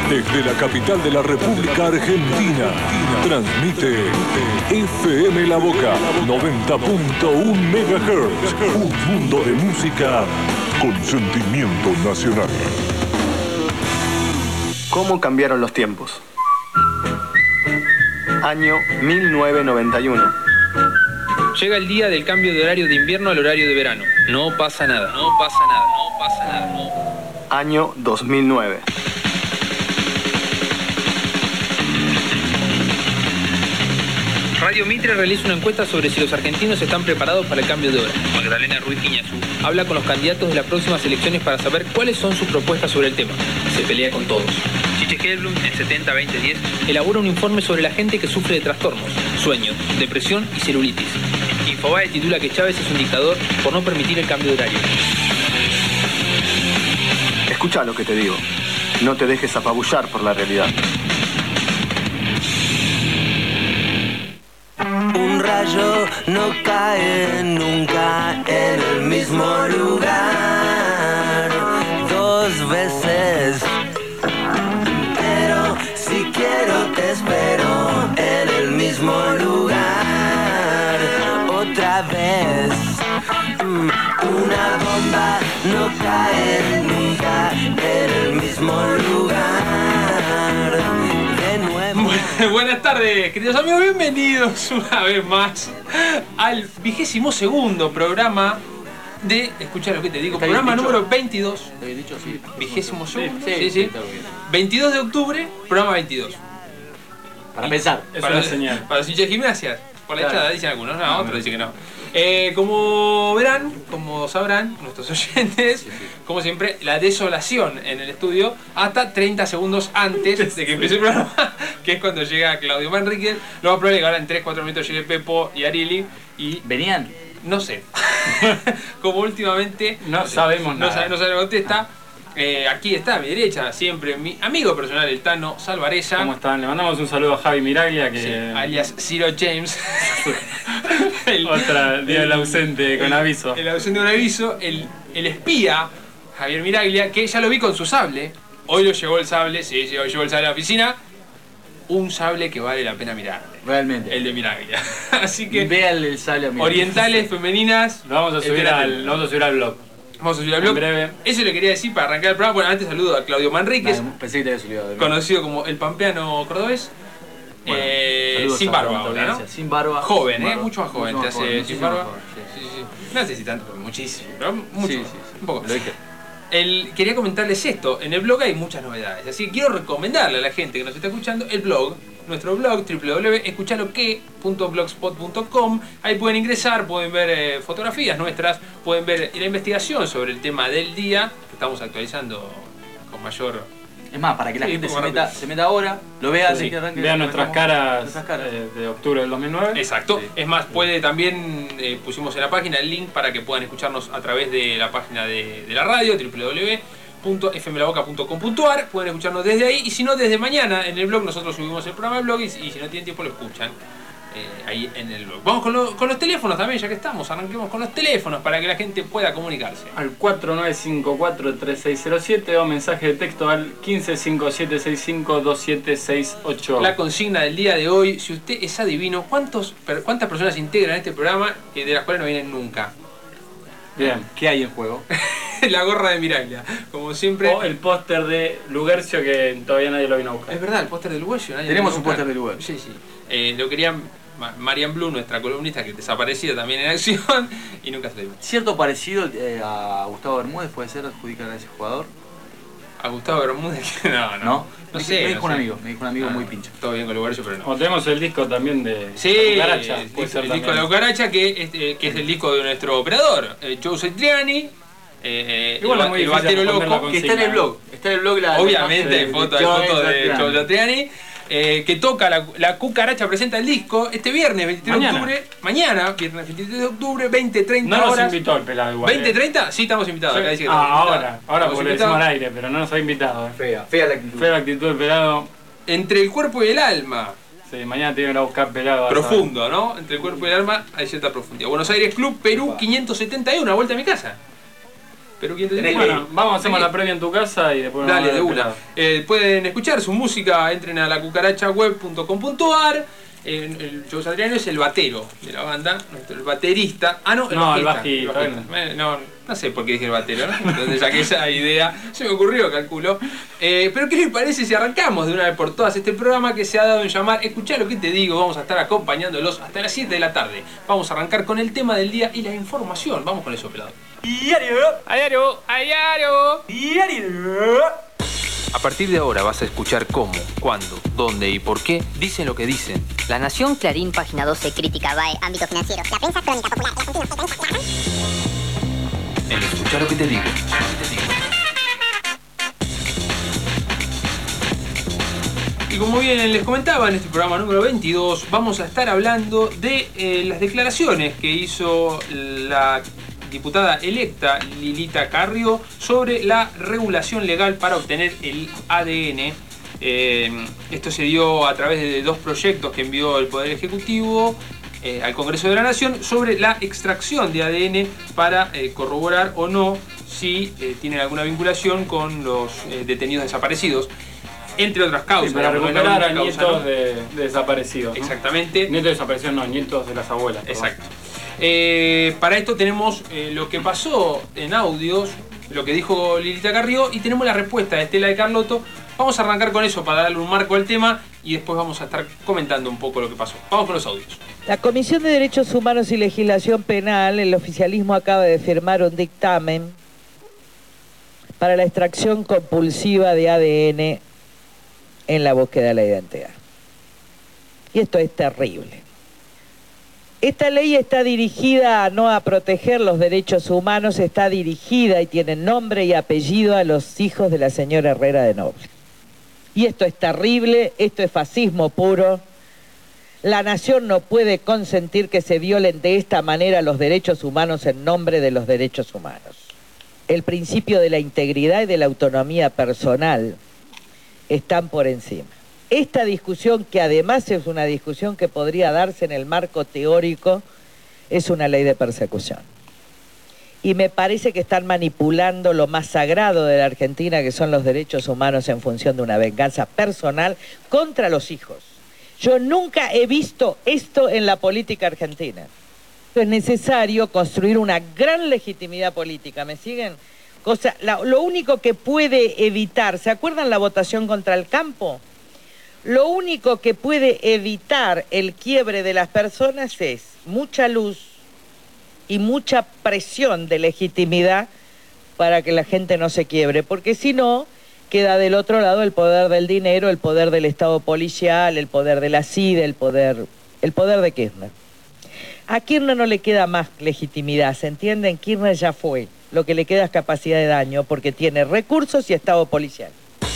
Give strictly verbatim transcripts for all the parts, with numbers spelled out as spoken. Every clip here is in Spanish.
Desde la capital de la República Argentina, transmite F M La Boca noventa punto uno megahertz. Un mundo de música con sentimiento nacional. ¿Cómo cambiaron los tiempos? Año mil novecientos noventa y uno. Llega el día del cambio de horario de invierno al horario de verano. No pasa nada, no pasa nada, no pasa nada. No. Año dos mil nueve. Radio Mitre realiza una encuesta sobre si los argentinos están preparados para el cambio de hora. Magdalena Ruiz Guiñazú habla con los candidatos de las próximas elecciones para saber cuáles son sus propuestas sobre el tema. Se pelea con todos. Chiche Hedlund, en setenta veinte diez, elabora un informe sobre la gente que sufre de trastornos, sueño, depresión y celulitis. Infobae titula que Chávez es un dictador por no permitir el cambio de horario. Escucha lo que te digo. No te dejes apabullar por la realidad. Un rayo no cae nunca en el mismo lugar dos veces. Pero si quiero te espero en el mismo lugar otra vez. Una bomba no cae nunca en el mismo lugar. De nuevo. Buenas tardes, queridos amigos, bienvenidos una vez más al vigésimo segundo programa de, escucha lo que te digo, programa número veintidós. ¿Te había dicho sí? Vigésimo segundo, Sí, sí, sí. sí, está bien. veintidós de octubre, programa veintidós. Para empezar, es Para, una señal. para los hinchas de gimnasia, por la Claro. echada dicen algunos, no, No, otros no. dicen que no. Eh, como verán, como sabrán nuestros oyentes, Sí, sí. como siempre, la desolación en el estudio hasta treinta segundos antes de que empiece el programa, que es cuando llega Claudio Manríquez. Lo más probable es que ahora en tres cuatro minutos llegue Pepo y Arili y ¿Venían? no sé. Como últimamente No sabemos no nada. sabe- no se le contesta. Eh, aquí está a mi derecha, siempre mi amigo personal, el Tano Salvareza. ¿Cómo están? Le mandamos un saludo a Javi Miraglia, que... Sí, alias Ciro James. El- Otra día del ausente con el- aviso. El ausente con aviso, el, el espía, Javier Miraglia, que ya lo vi con su sable. Hoy lo llevó el sable, sí, sí, hoy llevó el sable a la oficina. Un sable que vale la pena mirar. Realmente. El de Miraglia. Así que, Véanle el sable a mi orientales, femeninas. Lo vamos a subir espérate. al, lo vamos a subir al blog. Vamos a subir al En blog. breve. Eso le quería decir para arrancar el programa. Bueno, antes saludo a Claudio Manríquez, Nah, pensé que te había subido. de- conocido como el pampeano cordobés. Bueno, eh, saludos sin a barba la ahora, ¿no? audiencia. Sin barba. Joven, sin ¿eh? barba. Mucho más joven te hace sin muchísimo barba. más joven, sí. Sí, sí, sí. No sé si tanto, pero muchísimo. Pero mucho. Sí, sí, sí. Un poco. Lo dije. El, quería comentarles esto. En el blog hay muchas novedades. Así que quiero recomendarle a la gente que nos está escuchando el blog. Nuestro blog, doble u doble u doble u punto escuchaloque punto blogspot punto com. Ahí pueden ingresar, pueden ver eh, fotografías nuestras, pueden ver la investigación sobre el tema del día, que estamos actualizando con mayor... Es más, para que la Sí, gente un se poco meta, rápido. se meta ahora, lo vea antes Sí. que arranque. Vean nuestras caras, Nuestras caras. eh, de octubre del dos mil nueve. Exacto. Sí. Es más, puede también, eh, pusimos en la página el link para que puedan escucharnos a través de la página de, de la radio, doble u doble u doble u punto f m la boca punto com punto a r. Pueden escucharnos desde ahí, y si no, desde mañana en el blog. Nosotros subimos el programa del blog, y, y si no tienen tiempo lo escuchan eh, ahí en el blog. Vamos con, lo- con los teléfonos también, ya que estamos. Arranquemos con los teléfonos para que la gente pueda comunicarse. Al cuatro nueve cinco cuatro tres seis cero siete o mensaje de texto al quince cinco siete seis cinco dos siete seis ocho. La consigna del día de hoy: si usted es adivino, ¿cuántos, per- ¿cuántas personas integran este programa eh, de las cuales no vienen nunca? Bien. ¿Qué hay en juego? La gorra de Miraglia, como siempre. O el póster de Lugercio que todavía nadie lo vino a buscar. Es verdad, el póster del Luguello. nadie Tenemos lo un busca. póster del Luguello. Sí, sí. Eh, lo querían Ma- Marian Blue, nuestra columnista, que desaparecía también en acción, y nunca se lo dio. Cierto parecido eh, a Gustavo Bermúdez puede ser adjudicar a ese jugador. A Gustavo Bermúdez, que no, no. ¿No? No me, sé. me dijo no un sé. amigo, me dijo un amigo Ah, muy pincho. Todo bien con Luguello, pero no. O tenemos el disco también de Sí, La Cucaracha, el, puede disco, ser el disco también. de la cucaracha, que es, eh, que es el disco de nuestro operador, eh, Joe Satriani, eh, Igual el, es muy el difícil batero responder la loco. Que está en el blog, está en el blog la... Obviamente hay de- fotos de hay Joe fotos de Satriani. Joe Satriani, eh, que toca la, la cucaracha, presenta el disco este viernes veintitrés Mañana. de octubre, mañana, viernes veintitrés de octubre, veinte treinta No nos horas. invitó el pelado igual. veinte eh. treinta, sí estamos invitados. Acá dice que Ah, estamos ahora, invitados. ahora Estamos porque lo decimos invitados. al aire, pero no nos ha invitado. eh. Fea, fea la actitud. Fue la actitud del pelado. Entre el cuerpo y el alma. Sí, mañana tienen que ir a buscar pelado. vas a ver. Profundo, ¿no? Entre el cuerpo y el alma hay cierta profundidad. Buenos Aires Club, Perú Opa. quinientos setenta y uno, a vuelta a mi casa. Pero ¿quién te dice? Bueno, vamos, hacemos la previa en tu casa y después... Dale, de una. Eh, pueden escuchar su música, entren a la cucaracha web punto com punto ar. El, el Joe Satriani es el batero de la banda, el baterista. Ah, no, el no, bajista. El bajista, el bajista. No, no sé por qué dije el batero, ¿no? Entonces saqué esa idea, se me ocurrió, calculo. Eh, pero ¿qué les parece si arrancamos de una vez por todas este programa que se ha dado en llamar Escuchá lo que te digo? Vamos a estar acompañándolos hasta las siete de la tarde. Vamos a arrancar con el tema del día y la información. Vamos con eso, pelado. Diario, diario, diario, diario. A partir de ahora vas a escuchar cómo, cuándo, dónde y por qué dicen lo que dicen. La Nación, Clarín, Página doce, Crítica, B A E, Ámbito Financiero, La Prensa, Crónica Popular, La Argentina, En Escuchar lo que te digo. Y como bien les comentaba, en este programa número veintidós vamos a estar hablando de eh, las declaraciones que hizo la diputada electa Lilita Carrió sobre la regulación legal para obtener el A D N. Eh, esto se dio a través de dos proyectos que envió el Poder Ejecutivo eh, al Congreso de la Nación sobre la extracción de A D N para eh, corroborar o no si eh, tienen alguna vinculación con los eh, detenidos desaparecidos, entre otras causas. Sí, para recuperar a nietos causa, ¿no? de, de desaparecidos. ¿no? Exactamente. Nietos de desaparecidos, no, nietos de las abuelas. Exacto. Eh, para esto tenemos eh, lo que pasó en audios, lo que dijo Lilita Carrió, y tenemos la respuesta de Estela de Carlotto. Vamos a arrancar con eso para darle un marco al tema y después vamos a estar comentando un poco lo que pasó. Vamos con los audios. La Comisión de Derechos Humanos y Legislación Penal, el oficialismo acaba de firmar un dictamen para la extracción compulsiva de A D N en la búsqueda de la identidad. Y esto es terrible. Esta ley está dirigida no a proteger los derechos humanos, está dirigida y tiene nombre y apellido a los hijos de la señora Herrera de Noble. Y esto es terrible, esto es fascismo puro. La nación no puede consentir que se violen de esta manera los derechos humanos en nombre de los derechos humanos. El principio de la integridad y de la autonomía personal están por encima. Esta discusión, que además es una discusión que podría darse en el marco teórico, es una ley de persecución. Y me parece que están manipulando lo más sagrado de la Argentina, que son los derechos humanos, en función de una venganza personal contra los hijos. Yo nunca he visto esto en la política argentina. Es necesario construir una gran legitimidad política, ¿me siguen? Cosa, la, lo único que puede evitar, ¿se acuerdan la votación contra el campo? Lo único que puede evitar el quiebre de las personas es mucha luz y mucha presión de legitimidad para que la gente no se quiebre, porque si no, queda del otro lado el poder del dinero, el poder del Estado policial, el poder de la C I D, el poder, el poder de Kirchner. A Kirchner no le queda más legitimidad, ¿se entienden? Kirchner ya fue, lo que le queda es capacidad de daño, porque tiene recursos y Estado policial.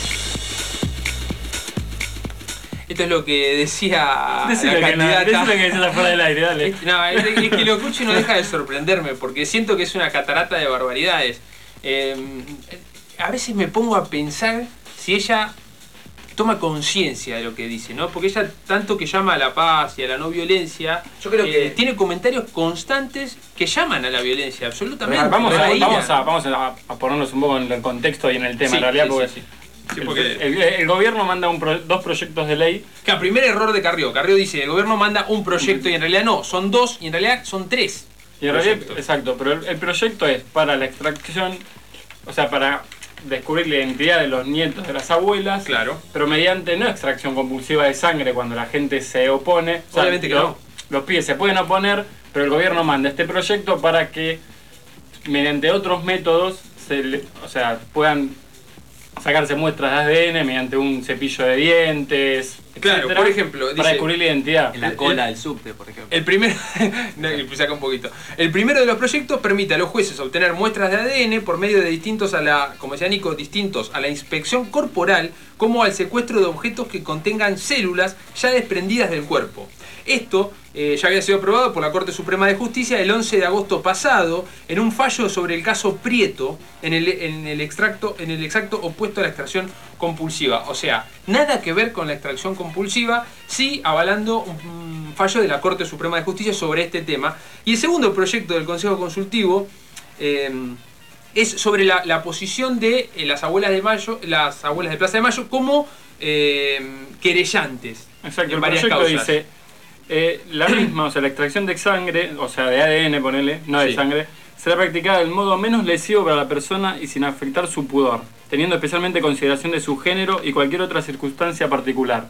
Esto es lo que decía decirle la candidata. Que no, decirle que decía fuera del aire, dale. No, es, es que lo escucho y no deja de sorprenderme, porque siento que es una catarata de barbaridades. Eh, a veces me pongo a pensar si ella toma conciencia de lo que dice, ¿no? Porque ella, tanto que llama a la paz y a la no violencia, yo creo que eh, tiene comentarios constantes que llaman a la violencia, absolutamente. Vamos, a, vamos, a, vamos a, a ponernos un poco en el contexto y en el tema, sí, en realidad, sí, porque... Sí, sí. Sí, porque el, el, el gobierno manda un pro, dos proyectos de ley. Claro, primer error de Carrió. Carrió dice, el gobierno manda un proyecto y en realidad no, son dos y en realidad son tres. Y en realidad, exacto, pero el, el proyecto es para la extracción, o sea, para descubrir la identidad de los nietos de las abuelas. Claro. Pero mediante no extracción compulsiva de sangre cuando la gente se opone. Obviamente o sea, que los, no. Los pibes se pueden oponer, pero el gobierno manda este proyecto para que mediante otros métodos se le, o sea, puedan sacarse muestras de A D N mediante un cepillo de dientes, claro, etcétera, por ejemplo, para dice, descubrir la identidad. En la cola del subte, por ejemplo. El primer, no, saca un poquito. El primero de los proyectos permite a los jueces obtener muestras de A D N por medio de distintos a la, como decía Nico, distintos a la inspección corporal, como al secuestro de objetos que contengan células ya desprendidas del cuerpo. Esto eh, ya había sido aprobado por la Corte Suprema de Justicia el once de agosto pasado en un fallo sobre el caso Prieto en el, en el, extracto, en el exacto opuesto a la extracción compulsiva. O sea, nada que ver con la extracción compulsiva, sí avalando un fallo de la Corte Suprema de Justicia sobre este tema. Y el segundo proyecto del Consejo Consultivo eh, es sobre la, la posición de eh, las abuelas de Mayo, las abuelas de Plaza de Mayo como eh, querellantes. Exacto, en el varias proyecto causas. dice eh, la misma, o sea, la extracción de sangre, o sea, de A D N, ponele, no de Sí. sangre, será practicada del modo menos lesivo para la persona y sin afectar su pudor, teniendo especialmente consideración de su género y cualquier otra circunstancia particular.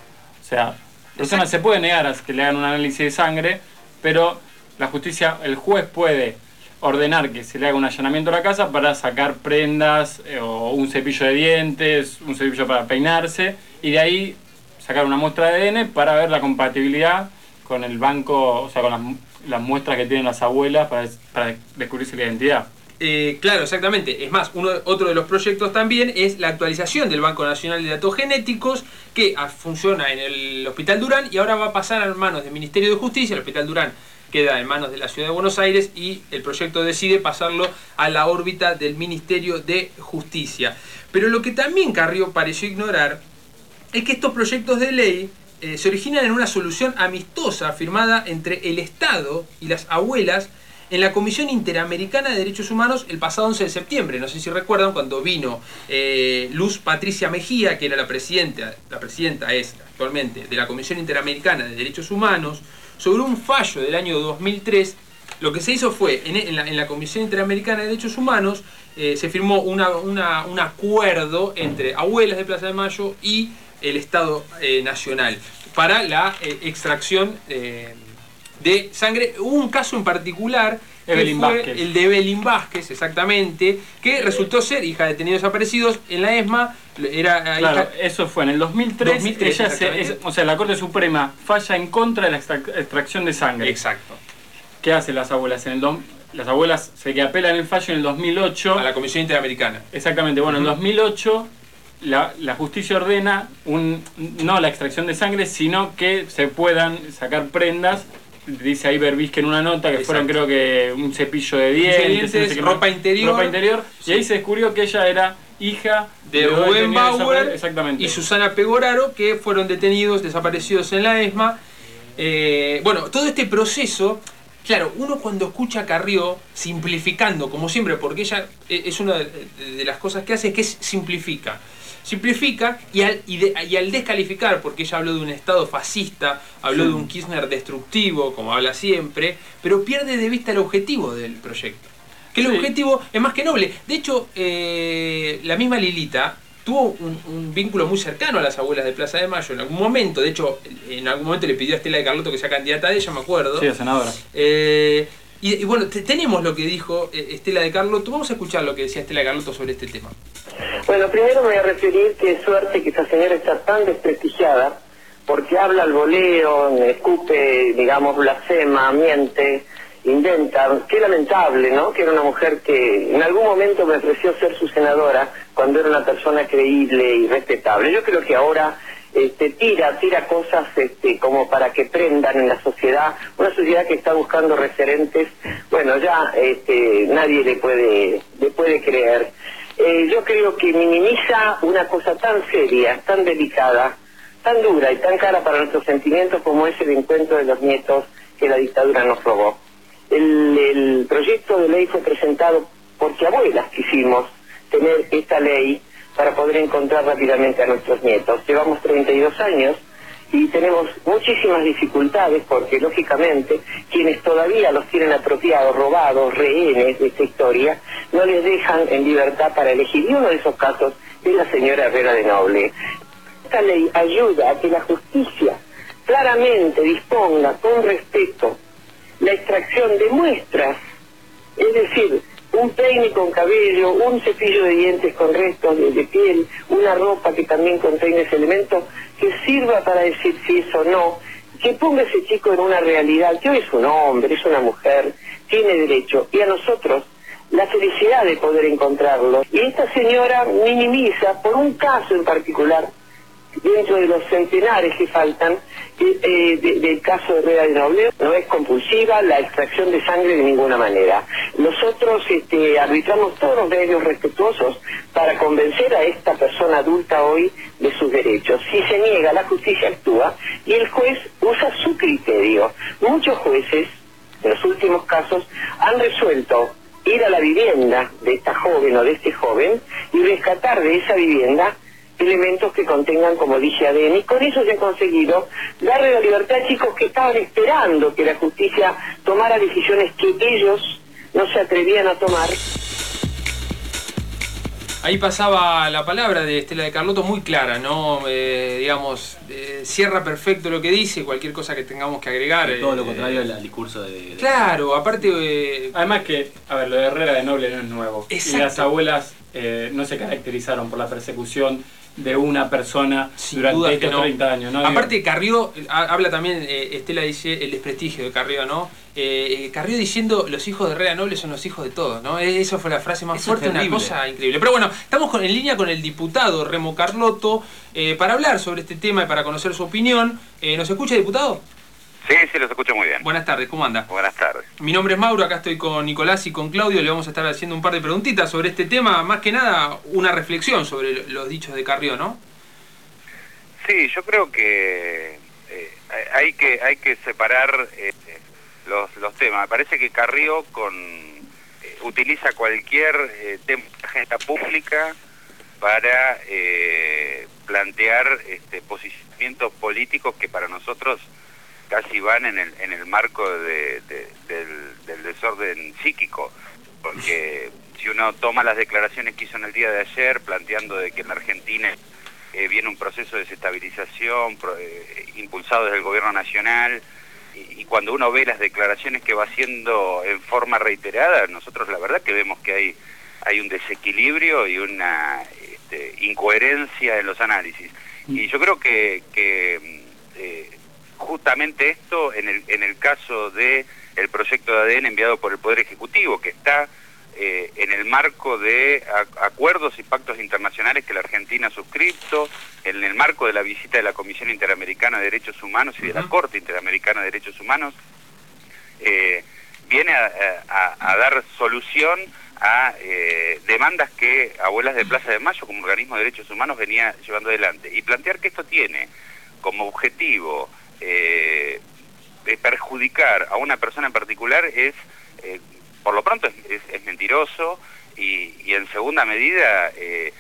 O sea, la persona se puede negar a que le hagan un análisis de sangre, pero la justicia, el juez puede ordenar que se le haga un allanamiento a la casa para sacar prendas eh, o un cepillo de dientes, un cepillo para peinarse, y de ahí sacar una muestra de A D N para ver la compatibilidad con el banco, o sea, con las, las muestras que tienen las abuelas para, para descubrirse la identidad. Eh, claro, exactamente. Es más, uno, otro de los proyectos también es la actualización del Banco Nacional de Datos Genéticos, que ah, funciona en el Hospital Durán y ahora va a pasar a manos del Ministerio de Justicia. El Hospital Durán queda en manos de la Ciudad de Buenos Aires y el proyecto decide pasarlo a la órbita del Ministerio de Justicia. Pero lo que también Carrió pareció ignorar es que estos proyectos de ley eh, se originan en una solución amistosa firmada entre el Estado y las abuelas en la Comisión Interamericana de Derechos Humanos el pasado once de septiembre. No sé si recuerdan cuando vino eh, Luz Patricia Mejía, que era la presidenta, la presidenta es actualmente de la Comisión Interamericana de Derechos Humanos, sobre un fallo del año dos mil tres. Lo que se hizo fue, en, en, la, en la Comisión Interamericana de Derechos Humanos, eh, se firmó una, una, un acuerdo entre abuelas de Plaza de Mayo y el Estado eh, Nacional para la eh, extracción eh, de sangre. Hubo un caso en particular, que Evelyn fue Vázquez. el de Evelyn Vázquez, exactamente, que resultó ser hija de detenidos desaparecidos en la ESMA. Era eh, Claro, hija... eso fue en el dos mil tres, dos mil tres, ella se, exactamente. es- o sea, la Corte Suprema falla en contra de la extra- extracción de sangre. Exacto. ¿Qué hacen las abuelas? En el dom- las abuelas se que apelan el fallo en el dos mil ocho. A la Comisión Interamericana. Exactamente, bueno, Ujú. en dos mil ocho la, la justicia ordena un, no la extracción de sangre, sino que se puedan sacar prendas. Dice ahí Berbisque en una nota que Exacto. fueron, creo que, un cepillo de dientes, dientes, no sé qué ropa más, interior. ropa interior, Sí. y ahí se descubrió que ella era hija de dos Rubén detenidos Bauer desaparecidos. Exactamente. y Susana Pegoraro, que fueron detenidos, desaparecidos en la ESMA. Eh, bueno, todo este proceso, claro, uno cuando escucha a Carrió, simplificando, como siempre, porque ella eh, es una de, de las cosas que hace, es que es- simplifica. Simplifica y al, y, de- y al descalificar, porque ella habló de un Estado fascista, habló de un Kirchner destructivo, como habla siempre, pero pierde de vista el objetivo del proyecto. Que el Sí. objetivo es más que noble. De hecho, eh, la misma Lilita tuvo un, un vínculo muy cercano a las abuelas de Plaza de Mayo en algún momento. De hecho, en algún momento le pidió a Estela de Carlotto que sea candidata de ella, me acuerdo. Sí, a senadora. Eh, y, y bueno, te- tenemos lo que dijo eh, Estela de Carlotto. Vamos a escuchar lo que decía Estela de Carlotto sobre este tema. Bueno, primero me voy a referir que es suerte que esa señora está tan desprestigiada, porque habla al voleo, escupe, digamos, blasfema, miente, inventa. Qué lamentable, ¿no? Que era una mujer que en algún momento me ofreció ser su senadora cuando era una persona creíble y respetable. Yo creo que ahora este, tira, tira cosas este, como para que prendan en la sociedad, una sociedad que está buscando referentes. Bueno, ya este, nadie le puede, le puede creer. Eh, yo creo que minimiza una cosa tan seria, tan delicada, tan dura y tan cara para nuestros sentimientos como es el encuentro de los nietos que la dictadura nos robó. El, el proyecto de ley fue presentado porque abuelas quisimos tener esta ley para poder encontrar rápidamente a nuestros nietos. Llevamos treinta y dos años y tenemos muchísimas dificultades porque, lógicamente, quienes todavía los tienen apropiados, robados, rehenes de esta historia, no les dejan en libertad para elegir. Y uno de esos casos es la señora Herrera de Noble. Esta ley ayuda a que la justicia claramente disponga con respeto la extracción de muestras, es decir, un peine con cabello, un cepillo de dientes con restos de, de piel, una ropa que también contenga ese elemento, que sirva para decir si es o no, que ponga ese chico en una realidad, que hoy es un hombre, es una mujer, tiene derecho, y a nosotros la felicidad de poder encontrarlo. Y esta señora minimiza, por un caso en particular, dentro de los centenares que faltan, eh, de, del caso de Herrera de Noble, no es compulsiva la extracción de sangre de ninguna manera. Nosotros este, arbitramos todos los medios respetuosos para convencer a esta persona adulta hoy de sus derechos. Si se niega, la justicia actúa y el juez usa su criterio. Muchos jueces, en los últimos casos, han resuelto ir a la vivienda de esta joven o de este joven y rescatar de esa vivienda elementos que contengan, como dice A D N, y con eso se ha conseguido darle la libertad a chicos que estaban esperando que la justicia tomara decisiones que ellos no se atrevían a tomar. Ahí pasaba la palabra de Estela de Carlotto muy clara, ¿no? Eh, digamos, eh, cierra perfecto lo que dice, cualquier cosa que tengamos que agregar. Y todo lo eh, contrario eh, al discurso de... de... Claro, aparte... Eh, Además que, a ver, lo de Herrera de Noble no es nuevo. Exacto. Y las abuelas eh, no se caracterizaron por la persecución de una persona Sin durante duda estos que no. treinta años, ¿no? Aparte Carrió, habla también, eh, Estela dice, el desprestigio de Carrió, ¿no? Eh, Carrió diciendo, los hijos de Herrera Noble son los hijos de todos, ¿no? Esa fue la frase más Eso fuerte, es una terrible. cosa increíble. Pero bueno, estamos con, en línea con el diputado Remo Carlotto eh, para hablar sobre este tema y para conocer su opinión. Eh, ¿Nos escucha, diputado? Sí, sí, los escucho muy bien. Buenas tardes, ¿cómo anda? Buenas tardes. Mi nombre es Mauro, acá estoy con Nicolás y con Claudio, le vamos a estar haciendo un par de preguntitas sobre este tema, más que nada una reflexión sobre los dichos de Carrió, ¿no? Sí, yo creo que eh, hay que hay que separar eh, los, los temas. Me parece que Carrió con eh, utiliza cualquier eh, tema de agenda pública para eh, plantear este, posicionamientos políticos que para nosotros casi van en el, en el marco de, de, del, del desorden psíquico, porque si uno toma las declaraciones que hizo en el día de ayer planteando de que en la Argentina eh, viene un proceso de desestabilización pro, eh, impulsado desde el gobierno nacional, y, y cuando uno ve las declaraciones que va haciendo en forma reiterada, nosotros la verdad que vemos que hay, hay un desequilibrio y una este, incoherencia en los análisis. Y yo creo que, que eh, justamente esto en el, en el caso de el proyecto de A D N enviado por el Poder Ejecutivo, que está eh, en el marco de a, acuerdos y pactos internacionales que la Argentina ha suscrito, en el marco de la visita de la Comisión Interamericana de Derechos Humanos y de la Corte Interamericana de Derechos Humanos, eh, viene a, a, a dar solución a eh, demandas que Abuelas de Plaza de Mayo como organismo de derechos humanos venía llevando adelante, y plantear que esto tiene como objetivo eh, de perjudicar a una persona en particular es, eh, por lo pronto es, es, es mentiroso, y, y en segunda medida eh,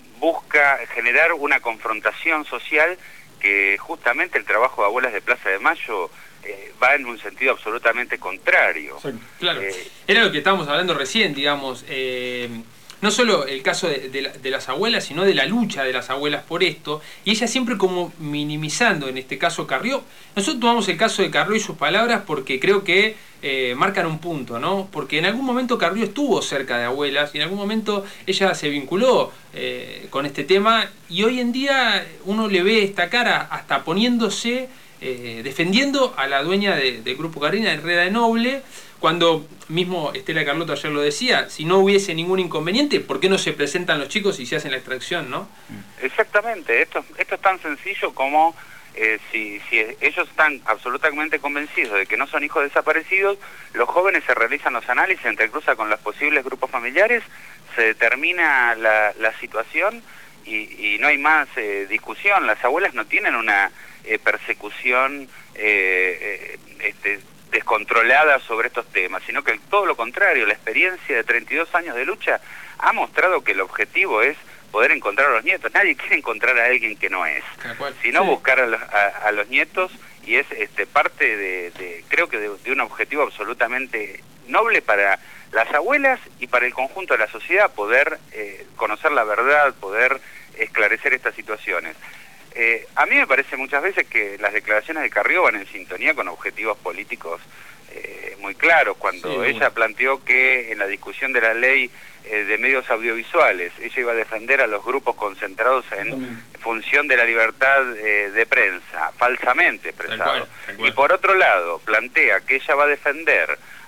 busca generar una confrontación social que justamente el trabajo de Abuelas de Plaza de Mayo Eh, va en un sentido absolutamente contrario. Sí, claro. Eh, Era lo que estábamos hablando recién, digamos, eh, no solo el caso de, de, la, de las abuelas, sino de la lucha de las abuelas por esto, y ella siempre como minimizando, en este caso Carrió. Nosotros tomamos el caso de Carrió y sus palabras porque creo que eh, marcan un punto, ¿no? Porque en algún momento Carrió estuvo cerca de abuelas y en algún momento ella se vinculó eh, con este tema, y hoy en día uno le ve esta cara hasta poniéndose... Eh, defendiendo a la dueña de, del Grupo Carina, Herrera de Noble, cuando mismo Estela Carlotto ayer lo decía, si no hubiese ningún inconveniente, ¿por qué no se presentan los chicos y se hacen la extracción, no? Exactamente, esto, esto es tan sencillo como eh, si, si ellos están absolutamente convencidos de que no son hijos desaparecidos, los jóvenes se realizan los análisis, se entrecruza con los posibles grupos familiares, se determina la, la situación y, y no hay más eh, discusión. Las abuelas no tienen una Eh, persecución eh, eh, este, descontrolada sobre estos temas, sino que todo lo contrario, la experiencia de treinta y dos años de lucha ha mostrado que el objetivo es poder encontrar a los nietos. Nadie quiere encontrar a alguien que no es, sino sí. buscar a los, a, a los nietos, y es este, parte de, de creo que de, de un objetivo absolutamente noble para las abuelas y para el conjunto de la sociedad, poder eh, conocer la verdad, poder esclarecer estas situaciones. Eh, a mí me parece muchas veces que las declaraciones de Carrió van en sintonía con objetivos políticos eh, muy claros. Cuando sí, ella bueno. planteó que en la discusión de la ley eh, de medios audiovisuales ella iba a defender a los grupos concentrados en mm. función de la libertad eh, de prensa, falsamente expresado. Tal cual, tal cual. Y por otro lado, plantea que ella va a defender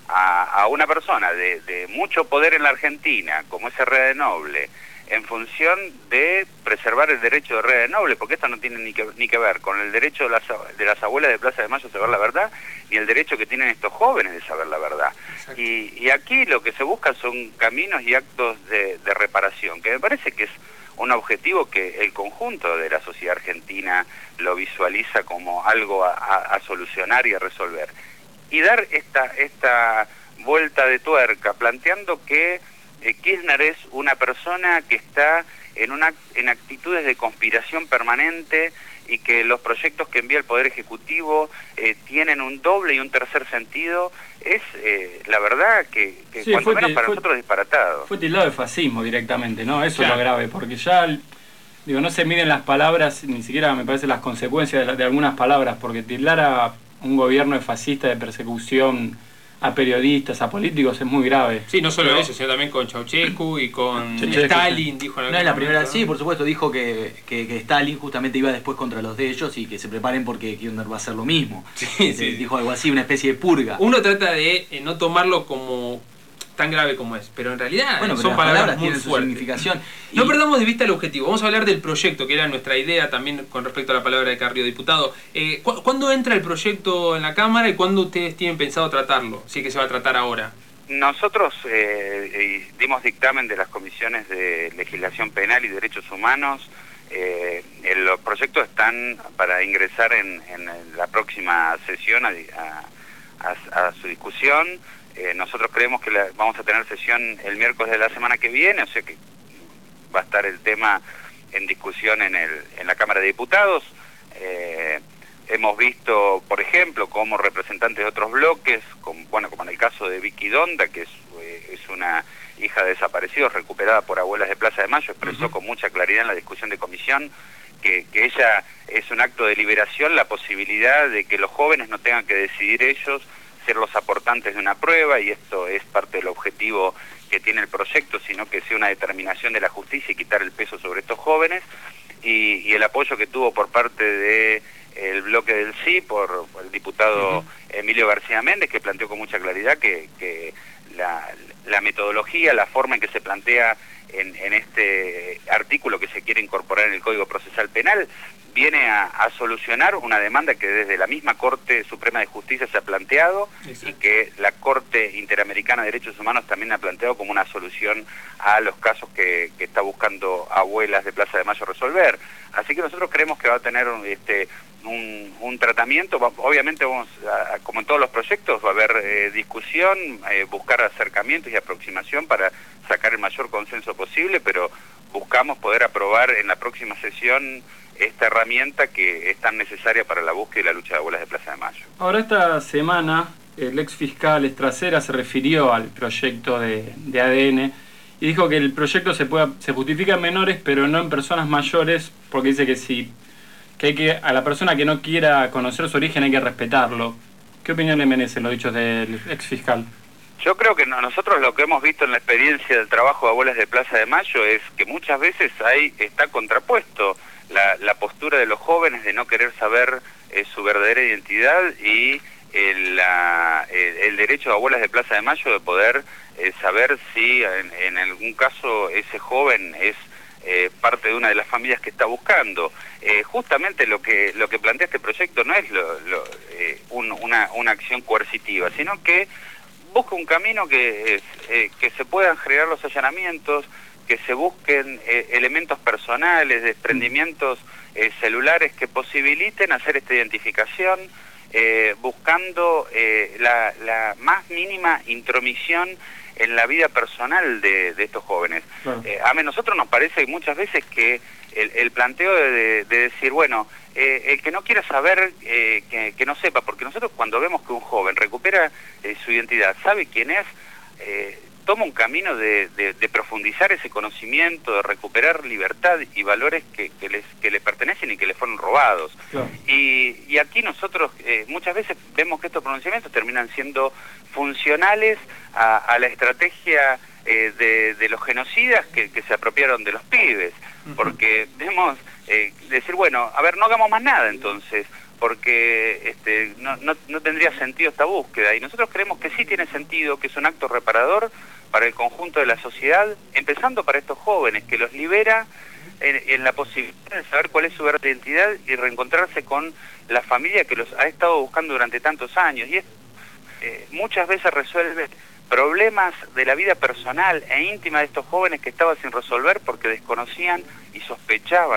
a, a una persona de, de mucho poder en la Argentina, como es Herrera de Noble, en función de preservar el derecho de Herrera de Noble, porque esto no tiene ni que, ni que ver con el derecho de las, de las abuelas de Plaza de Mayo a saber la verdad, ni el derecho que tienen estos jóvenes de saber la verdad. Y, y aquí lo que se busca son caminos y actos de, de reparación, que me parece que es un objetivo que el conjunto de la sociedad argentina lo visualiza como algo a, a, a solucionar y a resolver. Y dar esta, esta vuelta de tuerca, planteando que eh, Kirchner es una persona que está en, una, en actitudes de conspiración permanente y que los proyectos que envía el Poder Ejecutivo eh, tienen un doble y un tercer sentido, es eh, la verdad que, que sí, cuanto menos que, para fue, nosotros disparatado. Fue tildado de fascismo directamente, ¿no? Eso Claro. es lo grave, porque ya, digo, no se miden las palabras, ni siquiera me parece las consecuencias de, la, de algunas palabras, porque tildar a un gobierno de fascista, de persecución a periodistas, a políticos, es muy grave. Sí, no solo Pero, eso, sino también con Ceausescu y con Ceausescu, Stalin, dijo en No algún es la primera, momento. sí, por supuesto, dijo que, que, que Stalin justamente iba después contra los de ellos y que se preparen porque Kirchner va a hacer lo mismo. Sí, Eh, sí. Dijo algo así, una especie de purga. Uno trata de eh, no tomarlo como tan grave como es, pero en realidad Bueno, pero son las palabras, palabras muy tienen su fuertes. significación. No Y- perdamos de vista el objetivo. Vamos a hablar del proyecto, que era nuestra idea también con respecto a la palabra de Carrió, diputado. Eh, ¿cu ¿Cuándo entra el proyecto en la Cámara y cuándo ustedes tienen pensado tratarlo? Si es que se va a tratar ahora. Nosotros eh, dimos dictamen de las comisiones de legislación penal y derechos humanos. Eh, los proyectos están para ingresar en, en la próxima sesión a, a, a su discusión. Eh, nosotros creemos que la, vamos a tener sesión el miércoles de la semana que viene, o sea que va a estar el tema en discusión en, el, en la Cámara de Diputados. Eh, hemos visto, por ejemplo, como representantes de otros bloques, como, bueno, como en el caso de Vicky Donda, que es, eh, es una hija de desaparecidos recuperada por Abuelas de Plaza de Mayo, expresó uh-huh. con mucha claridad en la discusión de comisión que, que ella es un acto de liberación, la posibilidad de que los jóvenes no tengan que decidir ellos ser los aportantes de una prueba, y esto es parte del objetivo que tiene el proyecto, sino que sea una determinación de la justicia y quitar el peso sobre estos jóvenes, y, y el apoyo que tuvo por parte de el bloque del sí, por, por el diputado uh-huh. Emilio García Méndez, que planteó con mucha claridad que, que la, la metodología, la forma en que se plantea en, en este artículo que se quiere incorporar en el Código Procesal Penal viene a, a solucionar una demanda que desde la misma Corte Suprema de Justicia se ha planteado. Exacto. Y que la Corte Interamericana de Derechos Humanos también ha planteado como una solución a los casos que, que está buscando Abuelas de Plaza de Mayo resolver. Así que nosotros creemos que va a tener este, un, un tratamiento. Obviamente, vamos a, como en todos los proyectos, va a haber eh, discusión, eh, buscar acercamientos y aproximación para sacar el mayor consenso posible, pero buscamos poder aprobar en la próxima sesión esta herramienta que es tan necesaria para la búsqueda y la lucha de Abuelas de Plaza de Mayo. Ahora, esta semana, el ex fiscal Estracera se refirió al proyecto de, de A D N y dijo que el proyecto se puede, se justifica en menores, pero no en personas mayores, porque dice que si que hay que a la persona que no quiera conocer su origen hay que respetarlo. ¿Qué opinión le merecen los dichos del ex fiscal? Yo creo que no, nosotros lo que hemos visto en la experiencia del trabajo de Abuelas de Plaza de Mayo es que muchas veces ahí está contrapuesto la, la postura de los jóvenes de no querer saber eh, su verdadera identidad y el, la, el, el derecho de Abuelas de Plaza de Mayo de poder eh, saber si en, en algún caso ese joven es eh, parte de una de las familias que está buscando. Eh, justamente lo que lo que plantea este proyecto no es lo, lo, eh, un, una, una acción coercitiva, sino que busca un camino que, es, eh, que se puedan generar los allanamientos, que se busquen eh, elementos personales, desprendimientos eh, celulares que posibiliten hacer esta identificación, eh, buscando eh, la, la más mínima intromisión en la vida personal de, de estos jóvenes. Claro. Eh, a nosotros nos parece muchas veces que el, el planteo de, de, de decir, bueno, eh, el que no quiera saber, eh, que, que no sepa, porque nosotros cuando vemos que un joven recupera eh, su identidad, sabe quién es, eh, toma un camino de, de, de profundizar ese conocimiento, de recuperar libertad y valores que, que, les, que le pertenecen y que le fueron robados. Claro. Y, y aquí nosotros eh, muchas veces vemos que estos pronunciamientos terminan siendo funcionales a, a la estrategia eh, de, de los genocidas que, que se apropiaron de los pibes. Uh-huh. Porque debemos eh, decir, bueno, a ver, no hagamos más nada entonces, porque este, no, no, no tendría sentido esta búsqueda. Y nosotros creemos que sí tiene sentido, que es un acto reparador para el conjunto de la sociedad, empezando para estos jóvenes, que los libera en, en la posibilidad de saber cuál es su verdadera identidad y reencontrarse con la familia que los ha estado buscando durante tantos años. Y es, eh, muchas veces resuelve problemas de la vida personal e íntima de estos jóvenes que estaban sin resolver porque desconocían y sospechaban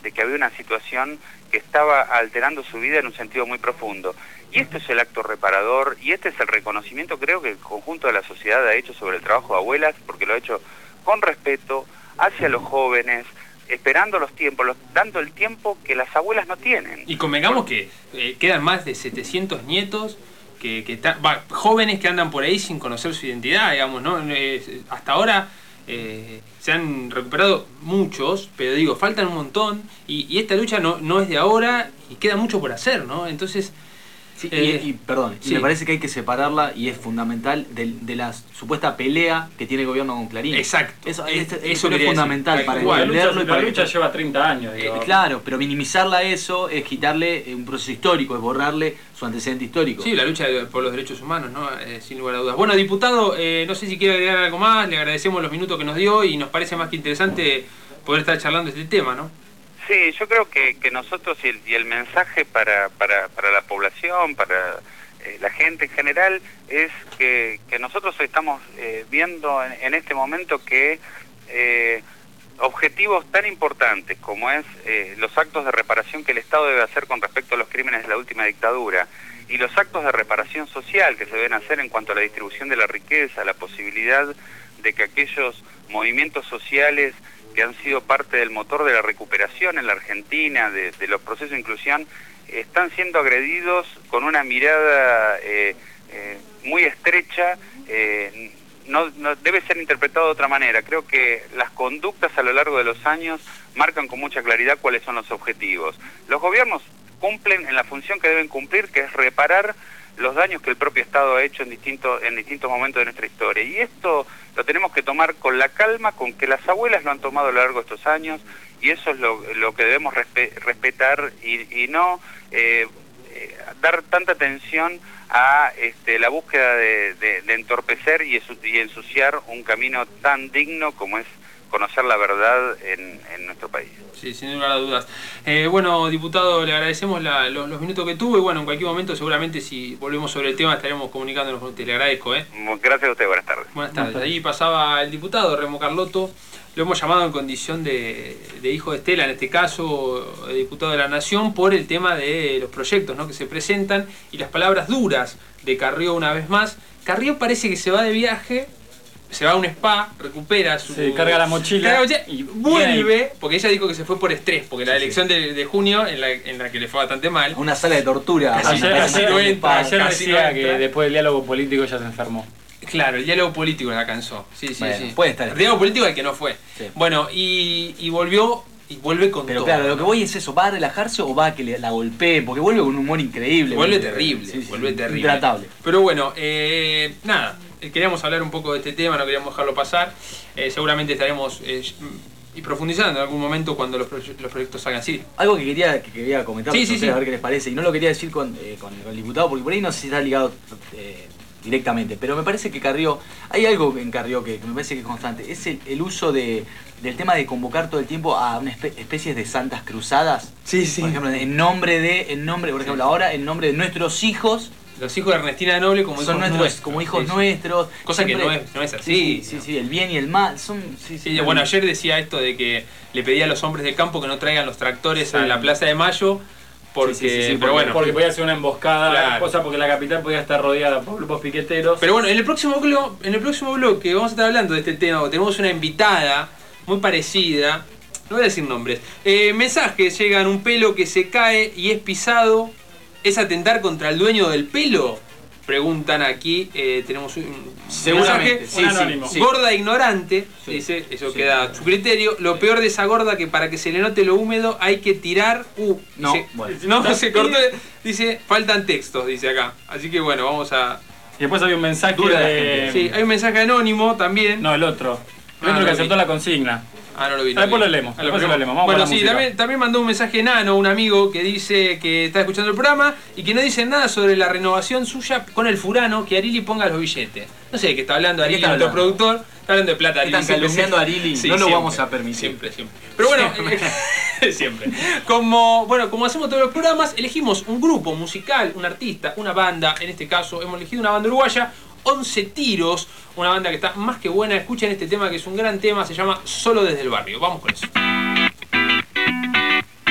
de que había una situación que estaba alterando su vida en un sentido muy profundo. Y este es el acto reparador, y este es el reconocimiento, creo que el conjunto de la sociedad ha hecho sobre el trabajo de abuelas, porque lo ha hecho con respeto hacia los jóvenes, esperando los tiempos, los, dando el tiempo que las abuelas no tienen. Y convengamos que eh, quedan más de setecientos nietos, que, que está, va, jóvenes que andan por ahí sin conocer su identidad, digamos, ¿no? Eh, hasta ahora eh, se han recuperado muchos, pero digo, faltan un montón, y, y esta lucha no, no es de ahora, y queda mucho por hacer, ¿no? Entonces... Sí, eh, y, y perdón, sí. y me parece que hay que separarla, y es fundamental, de, de la supuesta pelea que tiene el gobierno con Clarín. Exacto. Eso, Es- eso, eso eso es quería fundamental decir. para Igual, la lucha, entenderlo y la para que- lucha lleva treinta años, digo. Eh, claro, pero minimizarla a eso es quitarle eh, un proceso histórico, es borrarle su antecedente histórico. Sí, la lucha de- por los derechos humanos, ¿no? Eh, sin lugar a dudas. Bueno, diputado, eh, no sé si quiere agregar algo más, le agradecemos los minutos que nos dio y nos parece más que interesante poder estar charlando este tema, ¿no? Sí, yo creo que, que nosotros y el, y el mensaje para, para, para la población, para eh, la gente en general, es que, que nosotros estamos eh, viendo en, en este momento que eh, objetivos tan importantes como es eh, los actos de reparación que el Estado debe hacer con respecto a los crímenes de la última dictadura y los actos de reparación social que se deben hacer en cuanto a la distribución de la riqueza, la posibilidad de que aquellos movimientos sociales que han sido parte del motor de la recuperación en la Argentina, de, de los procesos de inclusión, están siendo agredidos con una mirada eh, eh, muy estrecha, eh, no, no debe ser interpretado de otra manera. Creo que las conductas a lo largo de los años marcan con mucha claridad cuáles son los objetivos. Los gobiernos cumplen en la función que deben cumplir, que es reparar los daños que el propio Estado ha hecho en distintos, en distintos momentos de nuestra historia. Y esto lo tenemos que tomar con la calma con que las abuelas lo han tomado a lo largo de estos años, y eso es lo, lo que debemos respe respetar y, y no eh, eh, dar tanta atención a este, la búsqueda de, de, de entorpecer y, y ensuciar un camino tan digno como es conocer la verdad en, en nuestro país. Sí, sin lugar a dudas. Eh, bueno, diputado, le agradecemos la, los, los minutos que tuvo y bueno, en cualquier momento seguramente si volvemos sobre el tema estaremos comunicándonos con usted. Le agradezco, ¿eh? Gracias a usted, buenas tardes. Buenas tardes. Ahí pasaba el diputado Remo Carlotto. Lo hemos llamado en condición de, de hijo de Estela, en este caso, de diputado de la Nación, por el tema de los proyectos, ¿no?, que se presentan y las palabras duras de Carrió una vez más. Carrió parece que se va de viaje, se va a un spa, recupera su... Se carga la mochila carga la mochila y vuelve, viene. porque ella dijo que se fue por estrés, porque la Sí, elección sí. de, de junio, en la, en la que le fue bastante mal... Una sala de tortura. Casi- Ayer, casi ayer- no entra, ayer casi decía no que entra. después del diálogo político ya se enfermó. Claro, el diálogo político la cansó. Sí, sí, Bueno, sí. puede estar. El diálogo político al que no fue. Sí. Bueno, y, y volvió, y vuelve con Pero todo. claro, lo que voy es eso, ¿va a relajarse o va a que le- la golpee? Porque vuelve con un humor increíble. Vuelve ¿viste? terrible, Sí, sí, vuelve terrible. Intratable. Pero bueno, eh, nada, eh, queríamos hablar un poco de este tema, no queríamos dejarlo pasar. Eh, seguramente estaremos eh, y profundizando en algún momento cuando los, proye los proyectos salgan así. Algo que quería, que quería comentar, Sí, no sí, sé, sí. a ver qué les parece, y no lo quería decir con, eh, con, con el diputado, porque por ahí no sé si está ligado eh, directamente, pero me parece que Carrió, hay algo en Carrió que, que me parece que es constante, es el, el uso de, del tema de convocar todo el tiempo a una espe especies de santas cruzadas. Sí, sí. Por ejemplo, en nombre de, en nombre, por ejemplo, ahora en nombre de nuestros hijos, Los hijos de Ernestina de Noble como son hijos nuestros, nuestros. como hijos Sí, sí. nuestros. Cosa que siempre- no es, no es así. Sí, sí, sí, sí, el bien y el mal, son... Sí, sí, Sí, bueno, ayer decía esto de que le pedía a los hombres de campo que no traigan los tractores Sí. a la Plaza de Mayo, porque, Sí, sí, sí, sí, pero porque- bueno. Porque podía ser una emboscada, Claro. cosa porque la capital podía estar rodeada por grupos piqueteros. Pero bueno, en el próximo bloque, en el próximo bloque vamos a estar hablando de este tema. Tenemos una invitada muy parecida. No voy a decir nombres. Eh, mensajes llegan: un pelo que se cae y es pisado. ¿Es atentar contra el dueño del pelo? Preguntan aquí. Eh, tenemos un Seguramente, mensaje. sí, Un sí, anónimo. sí. Gorda ignorante, Sí. dice, eso Sí. queda a su criterio. Lo peor de esa gorda que para que se le note lo húmedo hay que tirar. Uh, No, dice- bueno. no se cortó. Dice, faltan textos, dice acá. Así que bueno, vamos a. Y después había un mensaje Dura la de... gente. Sí, hay un mensaje anónimo también. No, el otro. El Ah, otro no que lo aceptó vi. la consigna. Ah, no lo vi. no Después vi. lo leemos, Ah, después lo leemos. Vamos bueno, con la sí, música. también, también mandó un mensaje Nano, un amigo que dice que está escuchando el programa y que no dice nada sobre la renovación suya con el Furano, que Arili ponga los billetes. No sé de qué está hablando ¿De qué Arili, está nuestro hablando? productor. Está hablando de plata, Arili. Están siempre, calumniando a siempre. Arili, Sí, no lo siempre, vamos a permitir. Siempre, siempre. Pero bueno, eh, siempre. Como, bueno, como hacemos todos los programas, elegimos un grupo musical, un artista, una banda. En este caso hemos elegido una banda uruguaya, once Tiros, una banda que está más que buena. Escuchen este tema que es un gran tema, se llama Solo desde el barrio. Vamos con eso.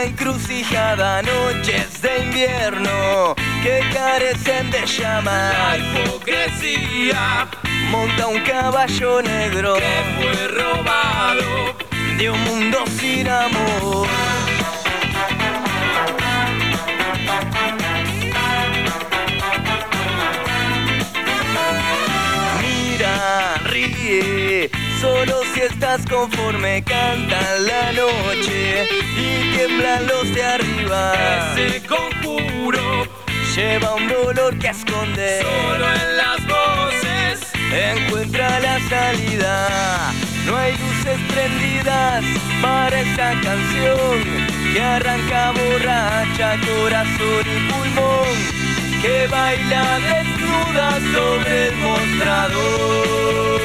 una encrucijada, noches de invierno que carecen de llama. La hipocresía monta un caballo negro que fue robado de un mundo sin amor. Mira, ríe, solo si estás conforme. Canta la noche y tiemblan los de arriba. Ese conjuro lleva un dolor que esconde. Solo en las voces encuentra la salida. No hay luces prendidas para esta canción que arranca borracha corazón y pulmón, que baila desnuda sobre el mostrador.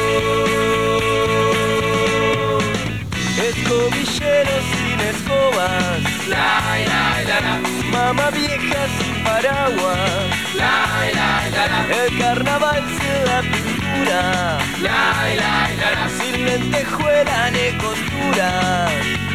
Escobilleros sin escobas, la, la, la, la. Mamá vieja sin paraguas, la, la, la, la. El carnaval sin la pintura, la, la, la, la. Sin lentejuela ni costura.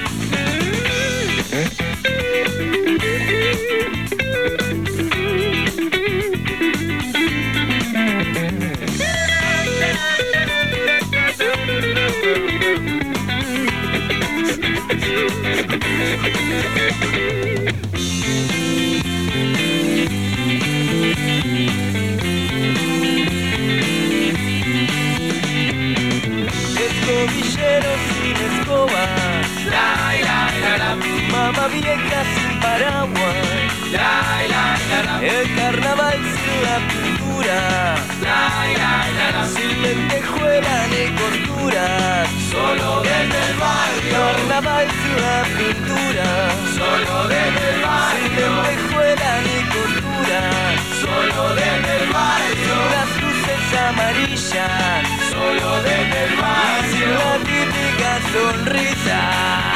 Escobilleros sin escobas, la, la, la, la. Mamá vieja sin paraguas, la, la, la, la. El carnaval sin la pintura, la, la, la, la. Sin lentejuela ni costura, solo desde el barrio. Carnaval sin la pintura, solo desde el barrio. Sin lentejuela ni costura, solo desde el barrio. Sin las luces amarillas, solo desde el barrio. Sin la típica sonrisa.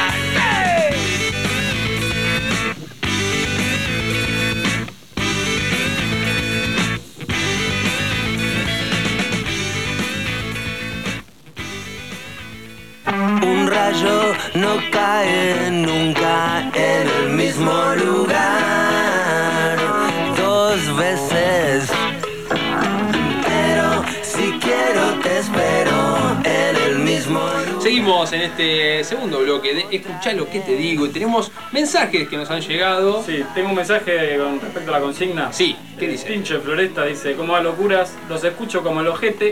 Un rayo no cae nunca en el mismo lugar dos veces, pero si quiero te espero en el mismo lugar. Seguimos en este segundo bloque de Escuchá lo que te digo y tenemos mensajes que nos han llegado. Sí, tengo un mensaje con respecto a la consigna. Sí, ¿qué dice? Tincho de Floresta dice: ¿cómo va locuras? Los escucho como el ojete.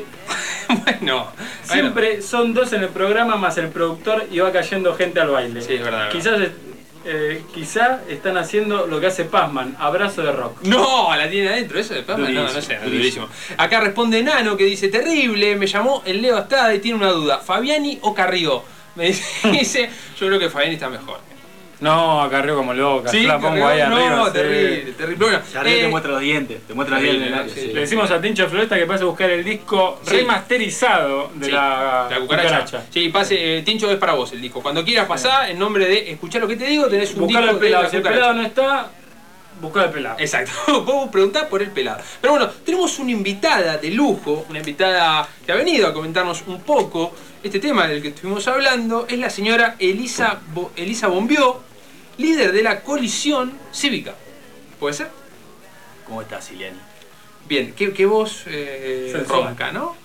Bueno, siempre bueno. Son dos en el programa más el productor y va cayendo gente al baile. Sí, es verdad. Quizás eh, quizá están haciendo lo que hace Pazman, abrazo de rock. No, la tiene adentro, eso de Pazman, no, no sé, durísimo. Acá responde Nano que dice: terrible, me llamó el Leo Astada y tiene una duda, ¿Fabiani o Carrió? Me dice, yo creo que Fabiani está mejor. No, Carrió como loca, sí, yo la pongo ahí no, arriba. No, terrible, sí. terrible. Bueno, Carrió eh, te muestra los dientes, te muestra bien el área. Sí, sí. Le decimos a Tincho de Floresta que pase a buscar el disco sí. remasterizado de sí, la, la cucaracha. cucaracha. Sí, pase, eh, Tincho, es para vos el disco. Cuando quieras pasar, en nombre de Escuchar lo que te digo, tenés un buscar disco el pelado. de la Si el cucaracha. pelado no está, buscar el pelado. Exacto, vos preguntás por el pelado. Pero bueno, tenemos una invitada de lujo, una invitada que ha venido a comentarnos un poco este tema del que estuvimos hablando. Es la señora Elisa, Bo Elisa Bombió, líder de la coalición cívica. ¿Puede ser? ¿Cómo estás, Siliani? Bien, qué, qué voz eh, ronca, ¿no?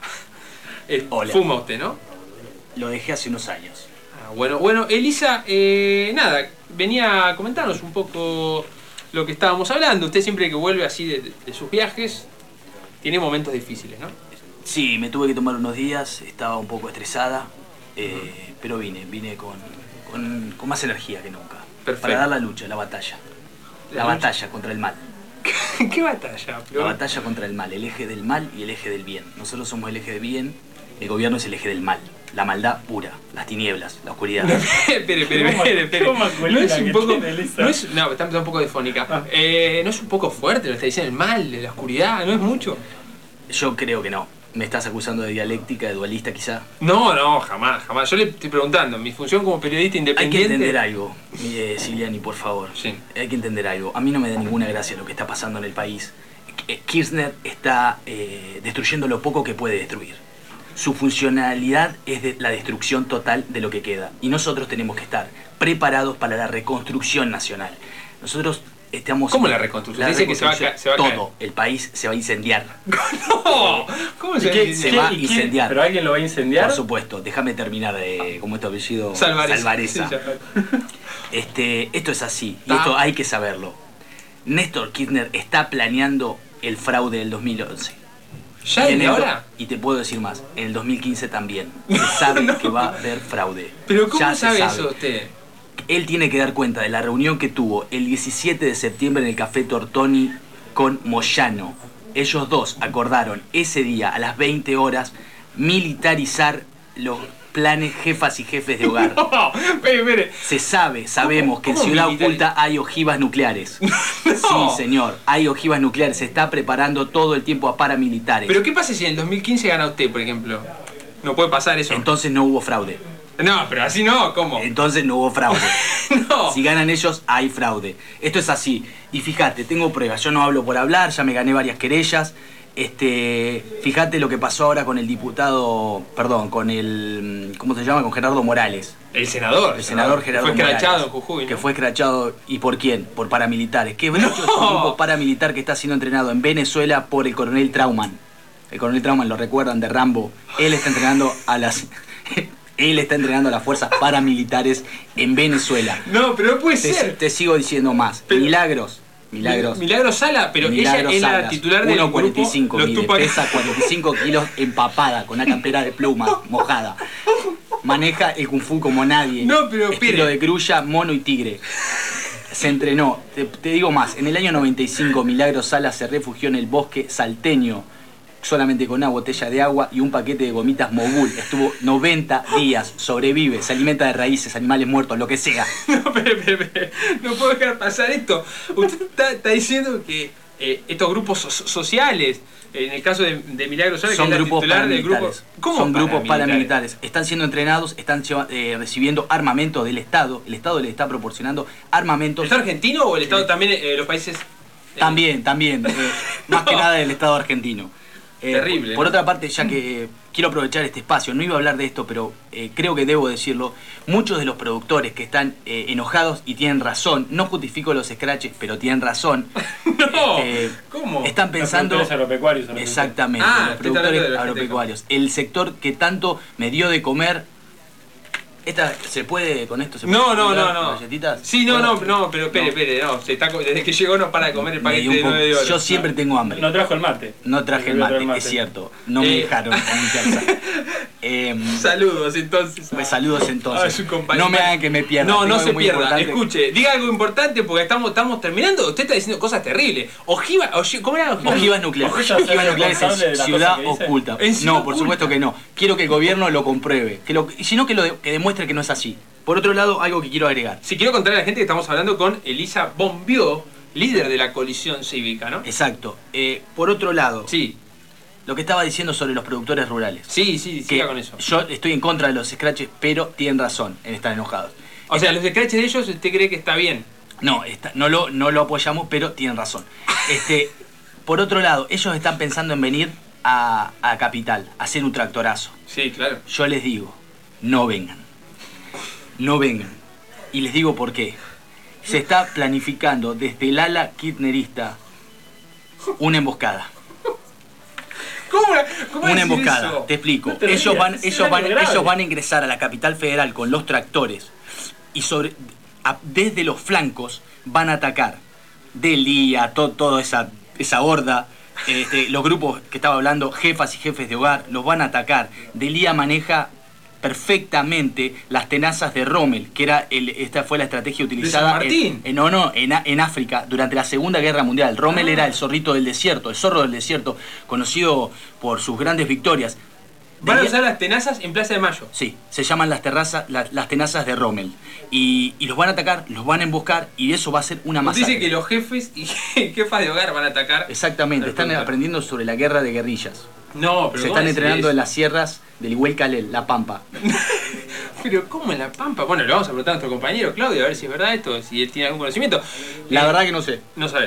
Eh, Hola. Fuma usted, ¿no? Lo dejé hace unos años. Ah, bueno, bueno, Elisa, eh, nada, venía a comentarnos un poco lo que estábamos hablando. Usted siempre que vuelve así de, de, de sus viajes, tiene momentos difíciles, ¿no? Sí, me tuve que tomar unos días, estaba un poco estresada, eh, pero vine, vine con, con, con más energía que nunca. Perfecto. Para dar la lucha, la batalla. La, ¿La batalla contra el mal. ¿Qué batalla? La batalla contra el mal, el eje del mal y el eje del bien. Nosotros somos el eje del bien, el gobierno es el eje del mal. La maldad pura, las tinieblas, la oscuridad. Espere, espere, espere, espere. No es un poco. No, es, no, está un poco de fónica. Eh, ¿No es un poco fuerte lo que está diciendo? El mal, la oscuridad, ¿no es mucho? Yo creo que no. ¿Me estás acusando de dialéctica, de dualista quizá? No, no, jamás, jamás. Yo le estoy preguntando, mi función como periodista independiente... Hay que entender algo, eh, Siliani, por favor. Sí. Hay que entender algo. A mí no me da ninguna gracia lo que está pasando en el país. Kirchner está eh, destruyendo lo poco que puede destruir. su funcionalidad es de la destrucción total de lo que queda. Y nosotros tenemos que estar preparados para la reconstrucción nacional. Nosotros estamos... ¿Cómo la reconstrucción? La Dice que se va a reconstrucción, ca- se va a caer. todo, el país se va a incendiar. No, ¿cómo se, ¿Qué? Se va a ¿Y qué? incendiar. ¿Pero alguien lo va a incendiar? Por supuesto, déjame terminar de... ¿Cómo es tu apellido? Salvareza. Salvareza. Sí, ya. Este, esto es así, y Ta. esto hay que saberlo. Néstor Kirchner está planeando el fraude del dos mil once. ¿Ya Y en desde el do- ahora? Y te puedo decir más, en el dos mil quince también. Se sabe No. que va a haber fraude. ¿Pero cómo Ya se sabe eso usted? Él tiene que dar cuenta de la reunión que tuvo el diecisiete de septiembre en el Café Tortoni con Moyano. Ellos dos acordaron ese día a las veinte horas militarizar los planes jefas y jefes de hogar. No, espere, espere. Se sabe, sabemos ¿Cómo- que en cómo Ciudad militarizar? Oculta hay ojivas nucleares. No. Sí, señor, hay ojivas nucleares. Se está preparando todo el tiempo a paramilitares. ¿Pero qué pasa si en el dos mil quince gana usted, por ejemplo? No puede pasar eso. Entonces no hubo fraude. No, pero así no, ¿cómo? Entonces no hubo fraude. No. Si ganan ellos, hay fraude. Esto es así. Y fíjate, tengo pruebas. Yo no hablo por hablar, ya me gané varias querellas. Este, fíjate lo que pasó ahora con el diputado, perdón, con el, ¿cómo se llama? Con Gerardo Morales. El senador. El senador Gerardo Fue escrachado Morales, en Jujuy, ¿no? que fue escrachado. ¿Y por quién? Por paramilitares. Que Brecho es un grupo paramilitar que está siendo entrenado en Venezuela por el coronel Trauman. El coronel Trauman, lo recuerdan, de Rambo. Él está entrenando a las... Él está entrenando a las fuerzas paramilitares en Venezuela. No, pero no puede Te, ser. te sigo diciendo más. Milagros. Milagros. Milagros Sala, pero Milagros ella es la Salas, titular del uno cuarenta y grupo. cinco Los mide, Tupac- pesa cuarenta y cinco kilos empapada, con una campera de pluma, mojada. Maneja el kung fu como nadie. No, pero Estilo espere. de grulla, mono y tigre. Se entrenó. Te, te digo más, en el año noventa y cinco Milagros Salas se refugió en el bosque salteño, solamente con una botella de agua y un paquete de gomitas Mogul. Estuvo noventa días, sobrevive, se alimenta de raíces, animales muertos, lo que sea. No, espere, espere, espere. No puedo dejar pasar esto. Usted está, está diciendo que eh, estos grupos so- sociales, en el caso de, de Milagros Sala, que Son es la grupos titular del grupo. paramilitares. ¿Cómo Son grupos paramilitares? paramilitares. Están siendo entrenados, están lleva- eh, recibiendo armamento del Estado. El Estado les está proporcionando armamentos. ¿El Estado argentino o el Estado también, eh, los países? También, también. eh, más que nada del Estado argentino. Eh, Terrible, Por, por ¿no? otra parte, ya que eh, quiero aprovechar este espacio, no iba a hablar de esto, pero eh, creo que debo decirlo. Muchos de los productores que están eh, enojados y tienen razón, no justifico los scratches, pero tienen razón. No, este, ¿cómo? Están pensando. Los productores agropecuarios. son los que- Exactamente, Ah, los estoy hablando productores de la gente agropecuarios. El sector que tanto me dio de comer. Esta, ¿se puede con esto? ¿Se puede No, no, comprar no, no. galletitas? Sí, no, Bueno, no, no, pero espere, espere, no, se está, co- desde que llegó no para de comer el me paquete dio un de poco- nueve de oro. Yo siempre tengo hambre. No trajo el mate. No traje el Volvió a mate, traer mate. es cierto. No me Eh. dejaron en mi casa. Em, Saludos entonces. pues saludos Ah, entonces. su compañero. No me hagan que me pierda. No, Tengo no algo se muy pierda. importante. Escuche, diga algo importante porque estamos, estamos terminando. Usted está diciendo cosas terribles. Ojiva, oji- ¿cómo era? Ojiva? Ojivas nucleares. ¿Vos ya Ojivas sos nucleares responsable de en las Ciudad cosas que dice? Oculta. ¿En Ciudad No, por Oculta? supuesto que no. Quiero que el gobierno lo compruebe. Que lo, y si no, que, lo de- que demuestre que no es así. Por otro lado, algo que quiero agregar. Si quiero contarle a la gente que estamos hablando con Elisa Bombió, líder de la coalición cívica, ¿no? Exacto. Eh, por otro lado, Sí, lo que estaba diciendo sobre los productores rurales. sí, sí, Que siga con eso. yo estoy en contra de los scratches, pero tienen razón en estar enojados. O sea, los scratches de ellos, ¿usted cree que está bien? No, está- no, lo, no lo apoyamos, pero tienen razón. Este, por otro lado, ellos están pensando en venir a, a Capital, a hacer un tractorazo. Sí, claro. Yo les digo, no vengan. No vengan. Y les digo por qué. Se está planificando desde el ala kirchnerista una emboscada. ¿Cómo, cómo Una decir emboscada, eso? te explico. No te ellos rías, van, es ellos algo van, grave. ellos van a ingresar a la capital federal con los tractores y sobre a- desde los flancos van a atacar del día, to- toda esa, esa horda, este, los grupos que estaba hablando, jefas y jefes de hogar, los van a atacar. Delía maneja perfectamente las tenazas de Rommel, que era el, esta fue la estrategia utilizada San Martín? en, en- no, no, en, A- en África durante la Segunda Guerra Mundial. Rommel Ah. era el zorrito del desierto, el zorro del desierto, conocido por sus grandes victorias. Van a Delía- usar las tenazas en Plaza de Mayo. Sí, se llaman las terrazas, la- las tenazas de Rommel. Y, y los van a atacar, los van a emboscar y eso va a ser una Usted masacre. dice que los jefes y jefas de hogar van a atacar. Exactamente, al están pueblo. aprendiendo sobre la guerra de guerrillas. No, pero Se ¿cómo están decir entrenando eso? en las sierras del Huelcalel, La Pampa. Pero ¿cómo en La Pampa? Bueno, le vamos a preguntar a nuestro compañero Claudio a ver si es verdad esto, si él tiene algún conocimiento. La Eh, verdad que no sé. No sabes.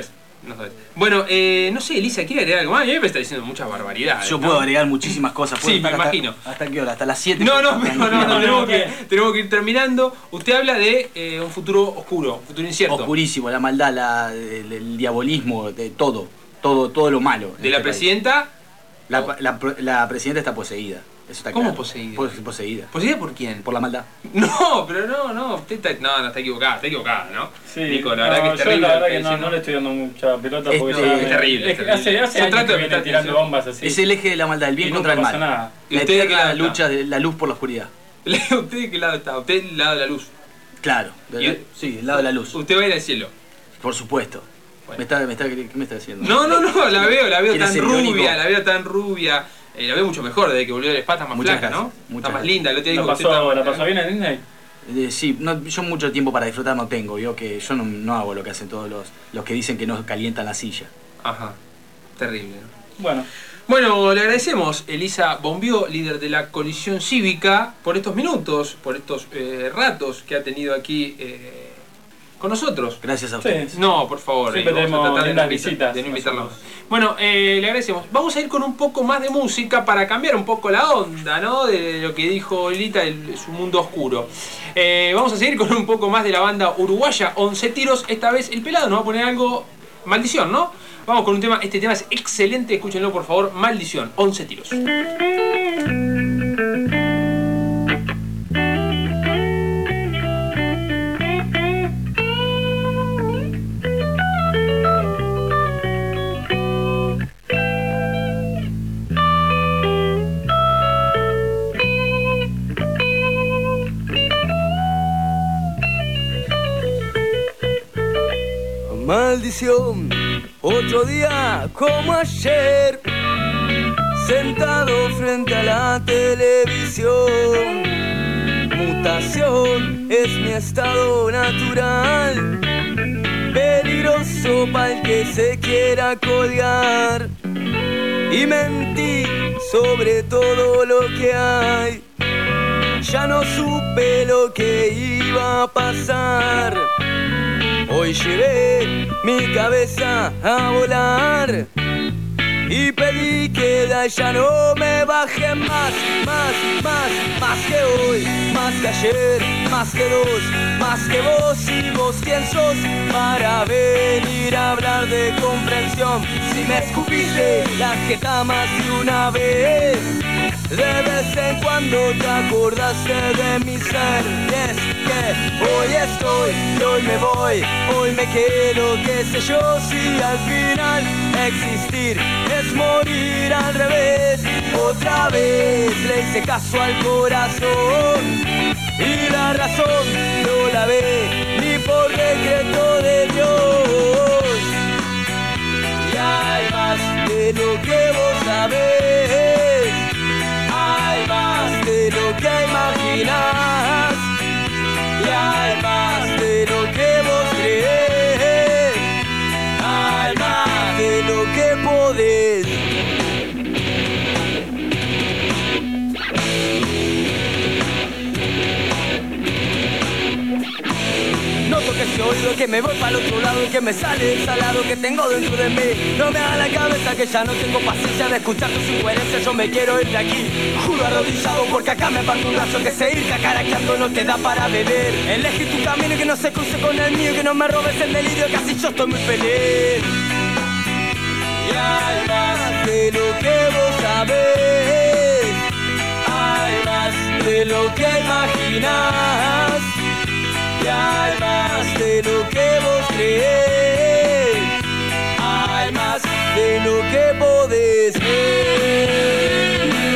No sabes. Bueno, eh, no sé, Elisa, ¿quiere agregar algo más? A mí me está diciendo muchas barbaridades. Yo ¿no? puedo agregar muchísimas cosas. Sí, me hasta, imagino. ¿Hasta qué hora? ¿Hasta las siete? No, no, no, no, no, no tenemos, que, tenemos que ir terminando. Usted habla de eh, un futuro oscuro, un futuro incierto. Oscurísimo, la maldad, la, el, el diabolismo, de todo, todo, todo lo malo. ¿De la este presidenta? La, la, la presidenta está poseída. Eso está ¿Cómo claro. poseída? Pos- Poseída. ¿Poseída por quién? Por la maldad. No, pero no, no, usted está, no, no, está equivocada, está equivocada, ¿no? Sí, Nico, la no, verdad que es yo terrible. la lo verdad que que está no, no diciendo. le estoy dando mucha pelota Es- porque no, ya es me- terrible, es es que terrible. hace, hace Yo años trato que de viene prestar tirando atención. bombas así. Es el eje de la maldad, el bien Y contra nunca el pasa mal. nada. ¿Y La usted de qué eterna lado está? lucha de la luz por la oscuridad. ¿Usted de qué lado está? Usted del lado de la luz. Claro, de ¿Y- la- sí, el lado de la luz. Usted va a ir al cielo. Por supuesto. Bueno. Me está, me está, ¿Qué me está diciendo? No, no, no, la veo, la veo ¿Quieres tan ser rubia, irónico? la veo tan rubia. Eh, la veo mucho mejor desde que volvió del spa, está más Muchas flaca, ¿no? gracias, muchas Está más gracias. linda, el otro día ¿La dijo que usted pasó, estaba- ¿La pasó bien en Disney? Eh, sí, no, yo mucho tiempo para disfrutar no tengo. Yo que yo no, no hago lo que hacen todos los, los que dicen que no calientan la silla. Ajá, terrible, ¿no? Bueno. Bueno, le agradecemos Elisa Bombió, líder de la Colisión Cívica, por estos minutos, por estos eh, ratos que ha tenido aquí eh, con nosotros. Gracias a Sí. ustedes. No, por favor, Siempre eh, vamos a tenemos tratar de no, lindas invitar- visitas de no invitarla más. nosotros. Bueno, eh, le agradecemos. Vamos a ir con un poco más de música para cambiar un poco la onda, ¿no? De lo que dijo Lita, el, su mundo oscuro. Eh, vamos a seguir con un poco más de la banda uruguaya Once Tiros. Esta vez el pelado nos va a poner algo... Maldición, ¿no? Vamos con un tema, este tema es excelente, escúchenlo por favor. Maldición, Once Tiros. Maldición, otro día como ayer, sentado frente a la televisión. Mutación es mi estado natural, peligroso para el que se quiera colgar. Y mentí sobre todo lo que hay, ya no supe lo que iba a pasar. Hoy llevé mi cabeza a volar y pedí que de allá no me bajen más, más, más, más que hoy, más que ayer, más que dos, más que vos y vos quién sos para venir a hablar de comprensión. Si me escupiste la jeta más de una vez, de vez en cuando te acordaste de mi ser. Y es que hoy estoy y hoy me voy, hoy me quedo, qué sé yo, si al final existir es morir al revés. Otra vez le hice caso al corazón y la razón no la ve ni por decreto de Dios. Y hay más de lo que vos sabés, hay más de lo que imaginás, y hay más de lo que vos creés, hay más de lo que podés. Noto que se oído, que me voy para el otro lado, que me sale el salado que tengo dentro de mí. No me haga la cabeza que ya no tengo paciencia de escuchar tus incoherencias. Yo me quiero ir de aquí, juro arrodillado, porque acá me parto un brazo. Que seguir cacaraqueando no te da para beber. Elegí tu camino y que no se cruce con el mío, que no me robes el delirio, que así yo estoy muy feliz. Y hay más de lo que vos sabés, hay más de lo que imaginás, y hay más de lo que vos creés, hay más de lo que podés ver.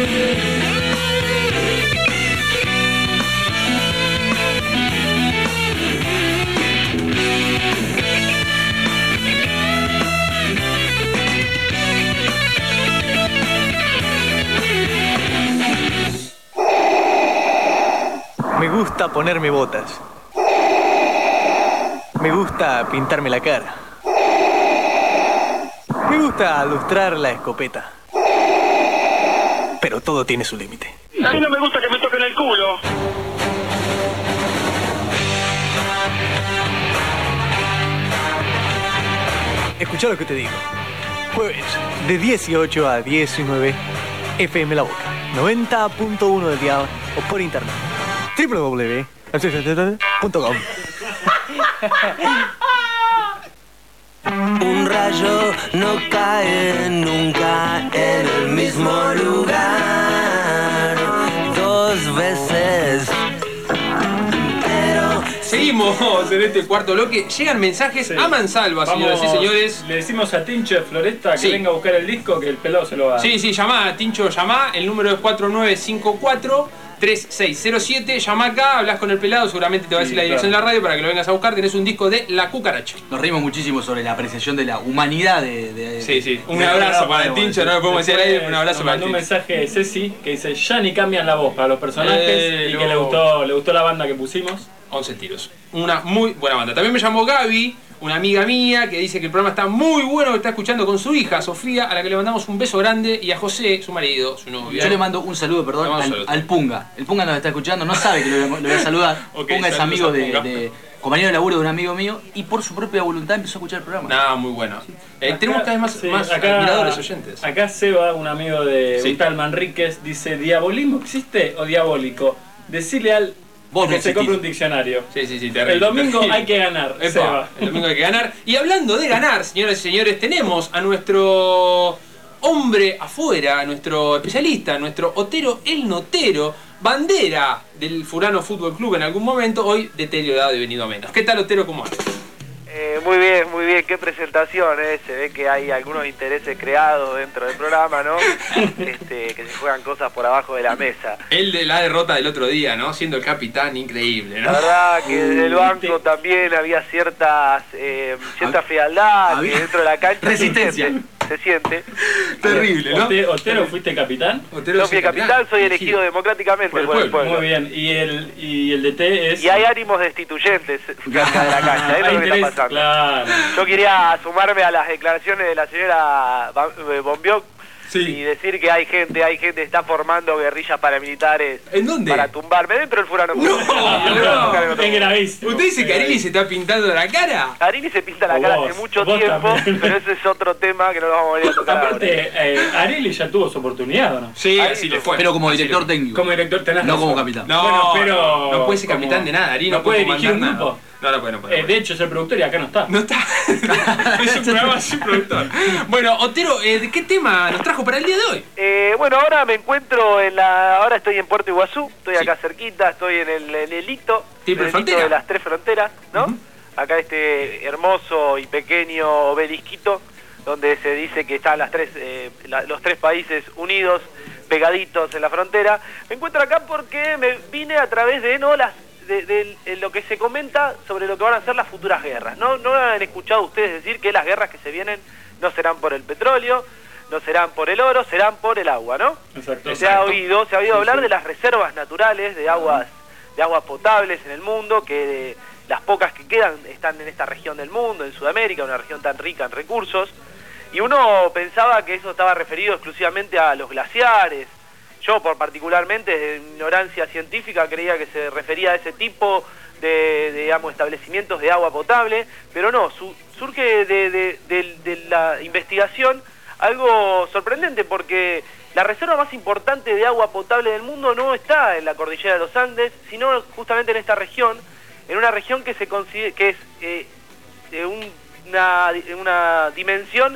Me gusta ponerme botas. Me gusta pintarme la cara. Me gusta lustrar la escopeta. Pero todo tiene su límite. A mí no me gusta que me toquen el culo. escuchá lo que te digo. Jueves, de dieciocho a diecinueve, F M La Boca, noventa punto uno del dial o por internet. doble u doble u doble u punto com. Un rayo no cae nunca en el mismo lugar dos veces. Pero seguimos en este cuarto bloque. Llegan mensajes Sí. a mansalva, señoras y señores. Le decimos a Tincho de Floresta que Sí. venga a buscar el disco, que el pelado se lo va a dar. Sí, sí, llamá, Tincho, llamá. El número es cuatro nueve cinco cuatro tres seis cero siete. Llamá acá, hablas con el pelado, seguramente te va a decir Sí, la dirección claro. de la radio para que lo vengas a buscar. Tenés un disco de La Cucaracha. Nos reímos muchísimo sobre la apreciación de la humanidad de... de Sí, sí. Un de- abrazo de- para el Tincho, no lo podemos decir al aire, un abrazo Nos para el mandó un Tincho. mensaje de Ceci que dice ya ni cambian la voz para los personajes Eh, y no. que le gustó, le gustó la banda que pusimos. once tiros. Una muy buena banda. También me llamó Gaby, una amiga mía, que dice que el programa está muy bueno, que está escuchando con su hija, Sofía, a la que le mandamos un beso grande, y a José, su marido, su novio. Yo le mando un saludo, perdón, Le mando un al, saludo. al Punga. El Punga nos está escuchando, no sabe que lo, voy a- lo voy a saludar. Ok, Punga es saludos amigo a de, Punga. de- compañero de laburo de un amigo mío y por su propia voluntad empezó a escuchar el programa. Nada, muy bueno. Eh, tenemos cada vez más, Sí, más acá- admiradores oyentes. Acá Seba, un amigo de Sí. un tal Manríquez, dice: ¿diabolismo existe o diabólico? Decirle al Vos que no se existís. compre un diccionario. Sí, sí, sí, terrible, El domingo terrible. hay que ganar, Epa, Seba. el domingo hay que ganar. Y hablando de ganar, señoras y señores, tenemos a nuestro hombre afuera, a nuestro especialista, a nuestro Otero el Notero, bandera del Furano Fútbol Club en algún momento, hoy deteriorado y venido a menos. ¿Qué tal, Otero? ¿Cómo andas? Eh, muy bien, muy bien, qué presentación, ¿eh? Se ve que hay algunos intereses creados dentro del programa, ¿no? Este, que se juegan cosas por abajo de la mesa. El de la derrota del otro día, ¿no? Siendo el capitán, increíble, ¿no? La verdad que desde el banco también había ciertas, eh, cierta frialdad, que dentro de la cancha Resistencia. se siente. Se siente. Terrible, ¿no? Ote- Otero, ¿fuiste capitán? Otero Yo fui capitán, soy elegido democráticamente Por el por el pueblo. pueblo. Muy bien. Y el, y el D T es. Y hay ánimos destituyentes cerca de la cancha, es Hay lo que está interés, pasando. claro. Yo quería sumarme a las declaraciones de la señora Ba- eh, Bombioc y decir que hay gente, hay gente que está formando guerrillas paramilitares ¿En dónde? para tumbarme dentro del Furano. No, Yo voy a tocar en otro Es momento. gravísimo. ¿Usted dice que Arili se está pintando la cara? Arini se pinta la O cara vos, hace mucho vos tiempo, también. pero ese es otro tema que no lo vamos a volver a tocar ahora. Aparte, eh, Arili ya tuvo su oportunidad, ¿o no? Sí, Ahí así lo le fue. Pero como Así director le fue. técnico. Como director tenés No razón. como capitán. No, Bueno, pero no, no puede ser como- capitán de nada, Ari no, no puede comandar dirigir un nada. grupo. No, no puede, no puede. Eh, de hecho, es el productor y acá no está. No está. Es un programa sin productor. Bueno, Otero, eh, ¿de qué tema nos trajo para el día de hoy? Eh, bueno, ahora me encuentro en la... Ahora estoy en Puerto Iguazú, estoy acá cerquita, estoy en el, en el hito, Triple en el hito frontera. de las tres fronteras, ¿no? Acá este hermoso y pequeño obelisquito, donde se dice que están las tres, eh, la- los tres países unidos, pegaditos en la frontera. Me encuentro acá porque me vine a través de no las de, de- de lo que se comenta sobre lo que van a ser las futuras guerras. No, no han escuchado ustedes decir que las guerras que se vienen no serán por el petróleo, no serán por el oro, serán por el agua, ¿no? Exacto. Se ha oído, se ha oído Sí, hablar sí. de las reservas naturales de aguas, de aguas potables en el mundo, que las pocas que quedan están en esta región del mundo, en Sudamérica, una región tan rica en recursos. Y uno pensaba que eso estaba referido exclusivamente a los glaciares. Yo, por particularmente, desde ignorancia científica, creía que se refería a ese tipo de, de, digamos, establecimientos de agua potable, pero no, su- surge de, de- de- de la investigación algo sorprendente, porque la reserva más importante de agua potable del mundo no está en la cordillera de los Andes, sino justamente en esta región, en una región que se considera que es eh, de un- una, una dimensión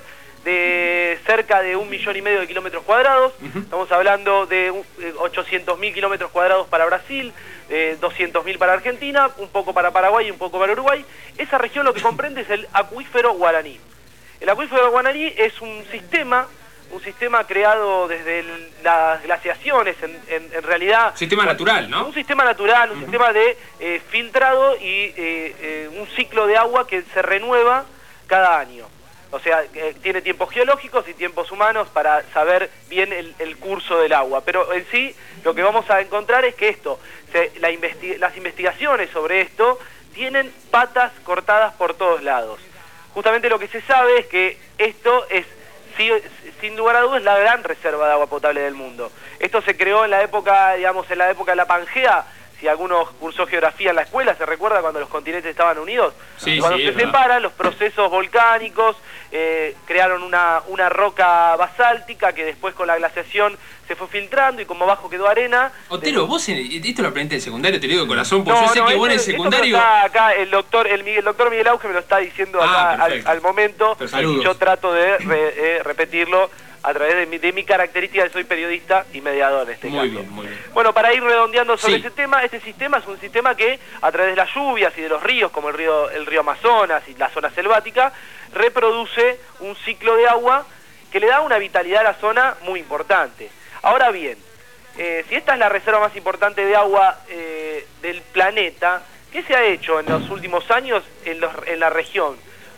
de cerca de un millón y medio de kilómetros cuadrados. Estamos hablando de ochocientos mil kilómetros cuadrados para Brasil, eh, doscientos mil para Argentina, un poco para Paraguay y un poco para Uruguay. Esa región lo que comprende es el acuífero guaraní. El acuífero guaraní es un sistema, un sistema creado desde el- las glaciaciones, en, en- en realidad... Sistema natural, ¿no? Un sistema natural, un sistema de eh, filtrado y eh, eh, un ciclo de agua que se renueva cada año. O sea, eh, tiene tiempos geológicos y tiempos humanos para saber bien el, el curso del agua. Pero en sí, lo que vamos a encontrar es que esto, se- la investi- las investigaciones sobre esto tienen patas cortadas por todos lados. Justamente lo que se sabe es que esto es, sí, sin lugar a dudas, la gran reserva de agua potable del mundo. Esto se creó en la época, digamos, en la época de la Pangea, si alguno cursó geografía en la escuela, ¿se recuerda cuando los continentes estaban unidos? Sí, cuando sí, se es verdad. separan, los procesos volcánicos eh, crearon una, una roca basáltica que después con la glaciación se fue filtrando y como abajo quedó arena. Otero, de... vos, en, esto lo aprendiste en secundario, te lo digo de corazón, porque No, yo sé no, que esto- vos en el esto me lo secundario... está acá el doctor, el, Miguel, el doctor Miguel Auge me lo está diciendo acá Ah, al, perfecto. al momento, Perfecto. y yo trato de re- eh, repetirlo a través de mi, de mi característica de soy periodista y mediador en este Muy caso. bien, muy bien. Bueno, para ir redondeando sobre Sí. ese tema, este sistema es un sistema que a través de las lluvias y de los ríos, como el río, el río Amazonas y la zona selvática, reproduce un ciclo de agua que le da una vitalidad a la zona muy importante. Ahora bien, eh, si esta es la reserva más importante de agua eh, del planeta, ¿qué se ha hecho en los últimos años en, los, en la región?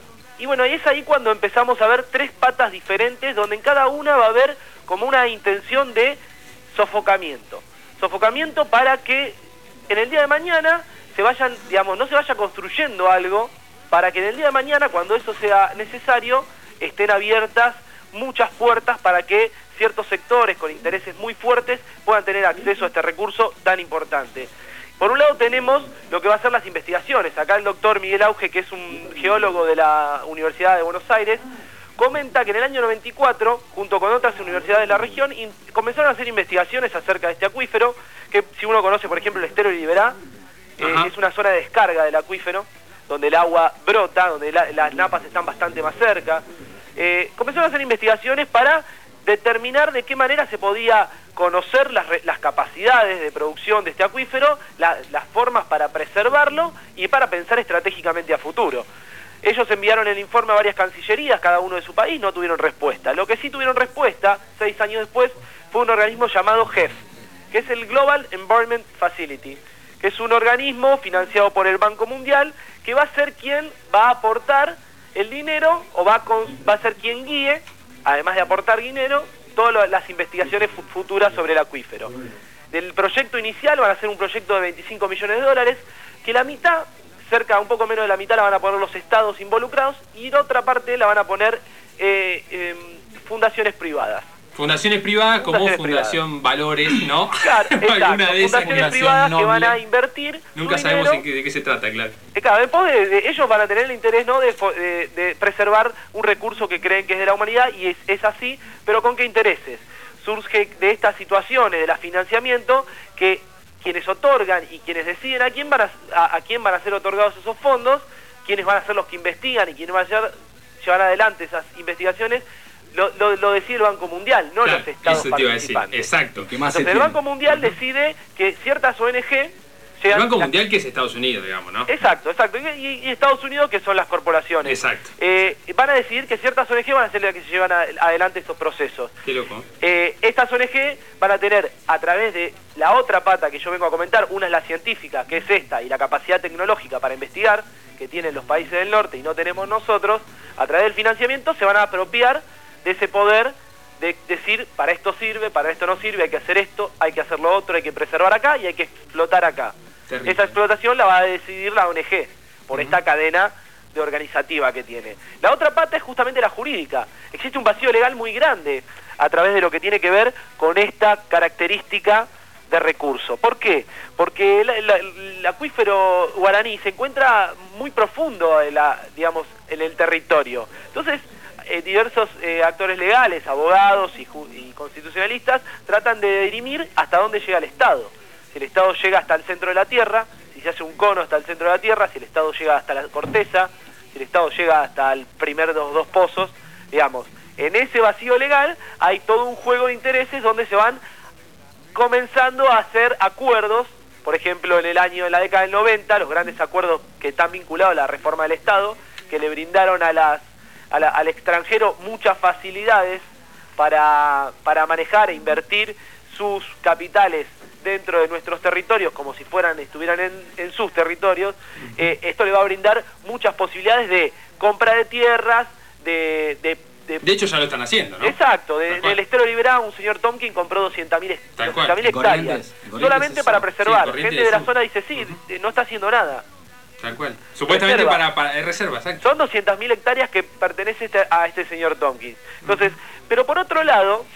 Y bueno, y es ahí cuando empezamos a ver tres patas diferentes, donde en cada una va a haber como una intención de sofocamiento. Sofocamiento para que en el día de mañana se vayan, digamos, no se vaya construyendo algo, para que en el día de mañana, cuando eso sea necesario, estén abiertas muchas puertas para que ciertos sectores con intereses muy fuertes puedan tener acceso a este recurso tan importante. Por un lado tenemos lo que va a ser las investigaciones. Acá el doctor Miguel Auge, que es un geólogo de la Universidad de Buenos Aires, comenta que en el año noventa y cuatro, junto con otras universidades de la región, in- comenzaron a hacer investigaciones acerca de este acuífero, que si uno conoce, por ejemplo, el estero de Liberá, eh, es una zona de descarga del acuífero, donde el agua brota, donde la- las napas están bastante más cerca. Eh, comenzaron a hacer investigaciones para determinar de qué manera se podía conocer las, re- las capacidades de producción de este acuífero, la- las formas para preservarlo y para pensar estratégicamente a futuro. Ellos enviaron el informe a varias cancillerías, cada uno de su país, no tuvieron respuesta. Lo que sí tuvieron respuesta, seis años después, fue un organismo llamado G E F, que es el Global Environment Facility, que es un organismo financiado por el Banco Mundial, que va a ser quien va a aportar el dinero, o va a, con- va a ser quien guíe, además de aportar dinero, todas lo- las investigaciones fu- futuras sobre el acuífero. Del proyecto inicial van a ser un proyecto de veinticinco millones de dólares, que la mitad, cerca, un poco menos de la mitad, la van a poner los estados involucrados, y la otra parte la van a poner eh, eh, fundaciones privadas. Fundaciones privadas como Fundaciones Fundación Valores, ¿no? Claro, exacto. Alguna de esas Fundaciones fundación privadas que noble. van a invertir Nunca su sabemos dinero. en qué- de qué se trata, claro. Eh, Claro, después de, de- ellos van a tener el interés, ¿no?, de, fo- de- de preservar un recurso que creen que es de la humanidad, y es, es así, pero ¿con qué intereses? Surge de estas situaciones de la financiamiento que quienes otorgan y quienes deciden a quién van a, a, a quién van a ser otorgados esos fondos, quiénes van a ser los que investigan y quiénes van a llevar, llevar adelante esas investigaciones, lo, lo, lo decide el Banco Mundial, no Claro, los estados eso te iba a decir, participantes. exacto. Entonces el Banco Mundial decide que ciertas O N G El llegan- Banco Mundial, que es Estados Unidos, digamos, ¿no? Exacto, exacto. Y, y- y Estados Unidos, que son las corporaciones. Exacto. Eh, van a decidir que ciertas O N G van a ser las que se llevan a- adelante estos procesos. Qué loco. Eh, estas O N G van a tener, a través de la otra pata que yo vengo a comentar, una es la científica, que es esta, y la capacidad tecnológica para investigar, que tienen los países del norte y no tenemos nosotros, a través del financiamiento se van a apropiar de ese poder de decir, para esto sirve, para esto no sirve, hay que hacer esto, hay que hacer lo otro, hay que preservar acá y hay que explotar acá. Terrible. Esa explotación la va a decidir la O N G, por esta cadena de organizativa que tiene. La otra pata es justamente la jurídica. Existe un vacío legal muy grande a través de lo que tiene que ver con esta característica de recurso. ¿Por qué? Porque el, el- el acuífero guaraní se encuentra muy profundo en, la, digamos, en el territorio. Entonces, eh, diversos eh, actores legales, abogados y, ju- y constitucionalistas tratan de dirimir hasta dónde llega el Estado. Si el Estado llega hasta el centro de la Tierra, si se hace un cono hasta el centro de la Tierra, si el Estado llega hasta la corteza, si el Estado llega hasta el primer dos, dos pozos, digamos. En ese vacío legal hay todo un juego de intereses donde se van comenzando a hacer acuerdos. Por ejemplo, en el año, en la década del noventa, los grandes acuerdos que están vinculados a la reforma del Estado, que le brindaron a las, a la- al extranjero muchas facilidades para, para manejar e invertir sus capitales dentro de nuestros territorios, como si fueran estuvieran en, en sus territorios. Eh, esto le va a brindar muchas posibilidades de compra de tierras, de... de de- De hecho, ya lo están haciendo, ¿no? Exacto, de- Tal cual. del estero Liberá un señor Tomkin compró doscientas mil Tal cual. hectáreas, En Corrientes, en Corrientes solamente es para eso. preservar. Sí, Corrientes Gente de la es zona dice, sí, eh, no está haciendo nada. Tal cual. Supuestamente Reserva. para, para es reserva, exacto. Son doscientas mil hectáreas que pertenecen este- a este señor Tompkins. Entonces, pero por otro lado, si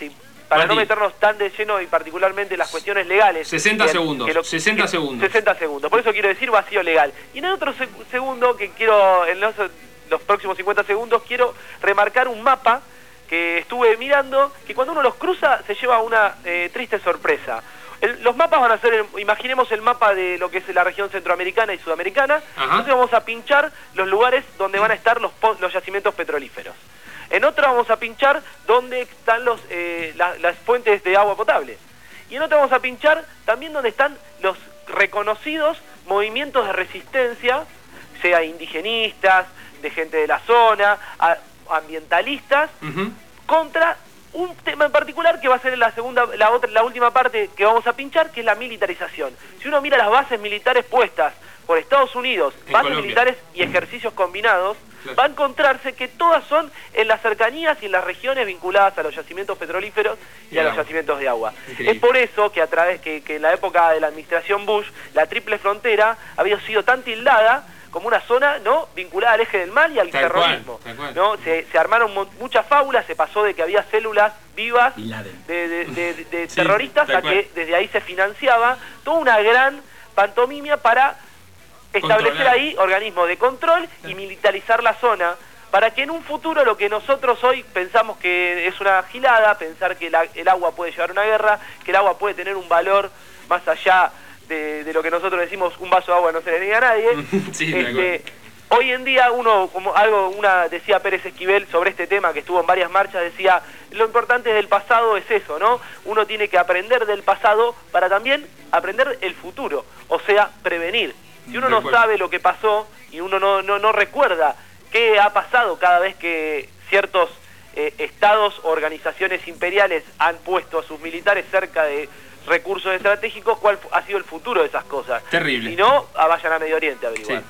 para Mati. no meternos tan de lleno y particularmente en las cuestiones legales. sesenta que- segundos, que lo- sesenta que- segundos. sesenta segundos. Por eso quiero decir vacío legal. Y en el otro seg- segundo que quiero, en los, los próximos cincuenta segundos, quiero remarcar un mapa que estuve mirando, que cuando uno los cruza se lleva una eh, triste sorpresa. El- los mapas van a ser, el- imaginemos el mapa de lo que es la región centroamericana y sudamericana. Ajá. Entonces vamos a pinchar los lugares donde van a estar los, po- los yacimientos petrolíferos. En otra vamos a pinchar donde están los, eh, la- las fuentes de agua potable. Y en otra vamos a pinchar también donde están los reconocidos movimientos de resistencia, sea indigenistas, de gente de la zona, a- ambientalistas, Ujú. contra un tema en particular que va a ser la segunda, la otra, la última parte que vamos a pinchar, que es la militarización. Si uno mira las bases militares puestas por Estados Unidos, En bases Colombia. militares y ejercicios combinados, Claro. va a encontrarse que todas son en las cercanías y en las regiones vinculadas a los yacimientos petrolíferos y Y a al los agua. yacimientos de agua. Increíble. Es por eso que a través que, que en la época de la administración Bush, la triple frontera había sido tan tildada como una zona no vinculada al eje del mal y al Tal cual, terrorismo. tal cual. ¿no? Se, se armaron mo- muchas fábulas, se pasó de que había células vivas de, de- de- de Sí, terroristas tal a que cual. desde ahí se financiaba toda una gran pantomimia para establecer Controlar. ahí organismos de control y militarizar la zona para que en un futuro lo que nosotros hoy pensamos que es una gilada, pensar que la- el agua puede llevar a una guerra, que el agua puede tener un valor más allá de, de lo que nosotros decimos, un vaso de agua no se le niega a nadie. Sí, tal Este, hoy en día uno, como algo, una decía Pérez Esquivel sobre este tema que estuvo en varias marchas, decía, lo importante del pasado es eso, ¿no? Uno tiene que aprender del pasado para también aprender el futuro, o sea, prevenir. Si uno Tal no cual. sabe lo que pasó y uno no, no, no recuerda qué ha pasado cada vez que ciertos eh, estados o organizaciones imperiales han puesto a sus militares cerca de recursos estratégicos, cuál fu- ha sido el futuro de esas cosas. Terrible. Si no, ah, vayan a Medio Oriente a averiguar.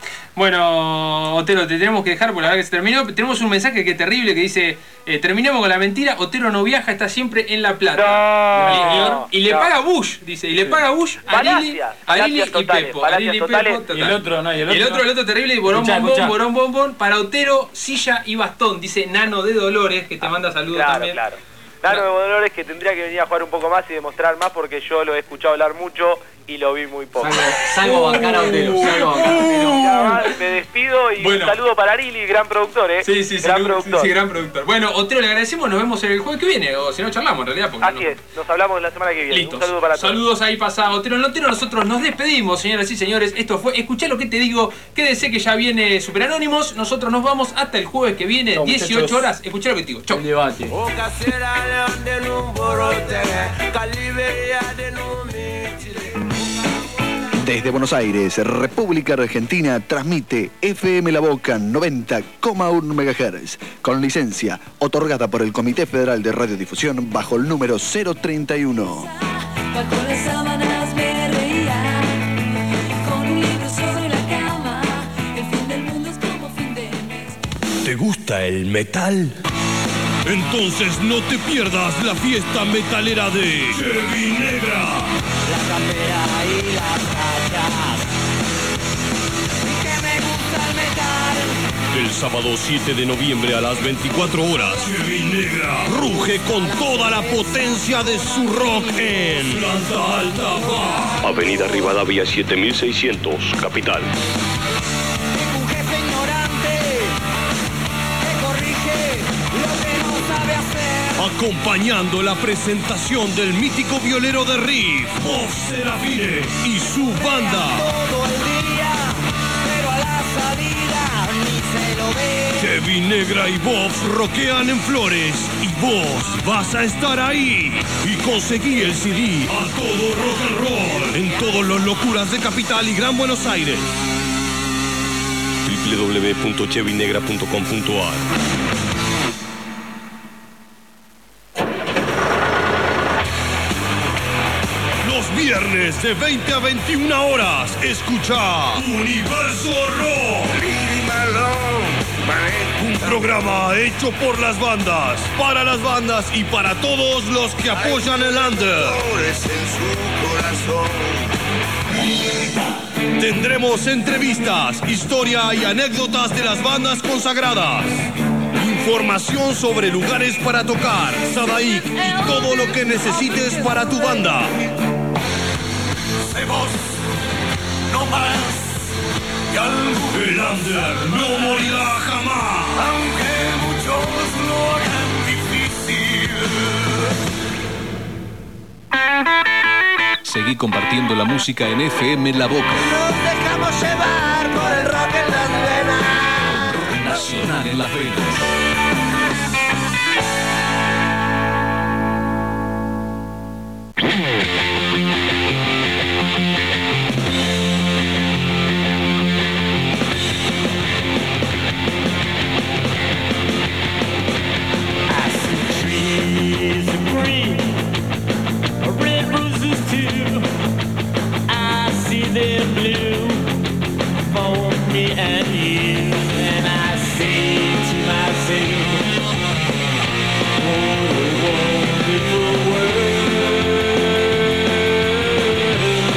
Bueno, Otero, te tenemos que dejar porque la verdad que se terminó. Tenemos un mensaje que es terrible que dice, eh, terminemos con la mentira, Otero no viaja, está siempre en La Plata. No, y, y- y le no. paga Bush, dice, y le paga Bush a Lili, Falacias, a Lili falacias y totales, Pepo. A falacias Lili y totales. Pepo, total. Y el otro, no, y el Y el otro. otro, el otro terrible, y borón, Escuchá, bombón, escuchá. borón, bombón. Para Otero, silla y bastón, dice Nano de Dolores, que te manda saludos Claro, también. claro. Nano de Dolores que tendría que venir a jugar un poco más y demostrar más porque yo lo he escuchado hablar mucho y lo vi muy poco. Salgo a bancar a Otero, salgo a bancar a Otero. Nada más, me despido y Bueno. un saludo para Lili, gran productor, ¿eh? Sí, sí, sí, gran sí, productor. sí, gran productor. Bueno, Otero, le agradecemos, nos vemos el jueves que viene, o si no charlamos en realidad. Porque Así no- es, nos hablamos la semana que viene. Listo. Un saludo para todos. Saludos ahí pasado Otero en Otero. Nosotros nos despedimos, señoras y señores. Esto fue Escuchá lo que te digo. Quédese que ya viene Super Anónimos. Nosotros nos vamos hasta el jueves que viene, Chau, dieciocho muchachos. horas. Escuchá lo que te digo. Chau. El debate. Desde Buenos Aires, República Argentina, transmite F M La Boca noventa coma uno megahertz, con licencia otorgada por el Comité Federal de Radiodifusión bajo el número cero treinta y uno. Bajo las sábanas me reía, con un libro sobre la cama. El fin del mundo es como fin de mes. ¿Te gusta el metal? Entonces no te pierdas la fiesta metalera de Chevy Negra. La campera y las rayas. Y que me gusta el metal. El sábado siete de noviembre a las veinticuatro horas, Chevy Negra ruge con toda la potencia de su rock en Planta Alta Bar. Avenida Rivadavia siete mil seiscientos, Capital. Un jefe ignorante que corrige lo que no sabe hacer. Acompañando la presentación del mítico violero de riff, Bob Serafine y su banda. Todo el día, pero a la salida ni se lo ve. Chevy Negra y Bob rockean en Flores y vos vas a estar ahí y conseguí el C D a todo rock and roll en todos los locuras de Capital y Gran Buenos Aires. doble u doble u doble u punto chevy negra punto com punto a r Los viernes de veinte a veintiuna horas, escucha Universo Rock. Un programa hecho por las bandas, para las bandas y para todos los que apoyan el under. Tendremos entrevistas, historia y anécdotas de las bandas consagradas. Información sobre lugares para tocar, Sadaik y todo lo que necesites para tu banda. Hacemos no más que algún... El under no morirá jamás. Aunque muchos lo hagan difícil. Seguí compartiendo la música en F M La Boca. Nos dejamos llevar por el rock en las venas. Nacional en las venas. I see trees of green, red roses too. I see them blue for me and you.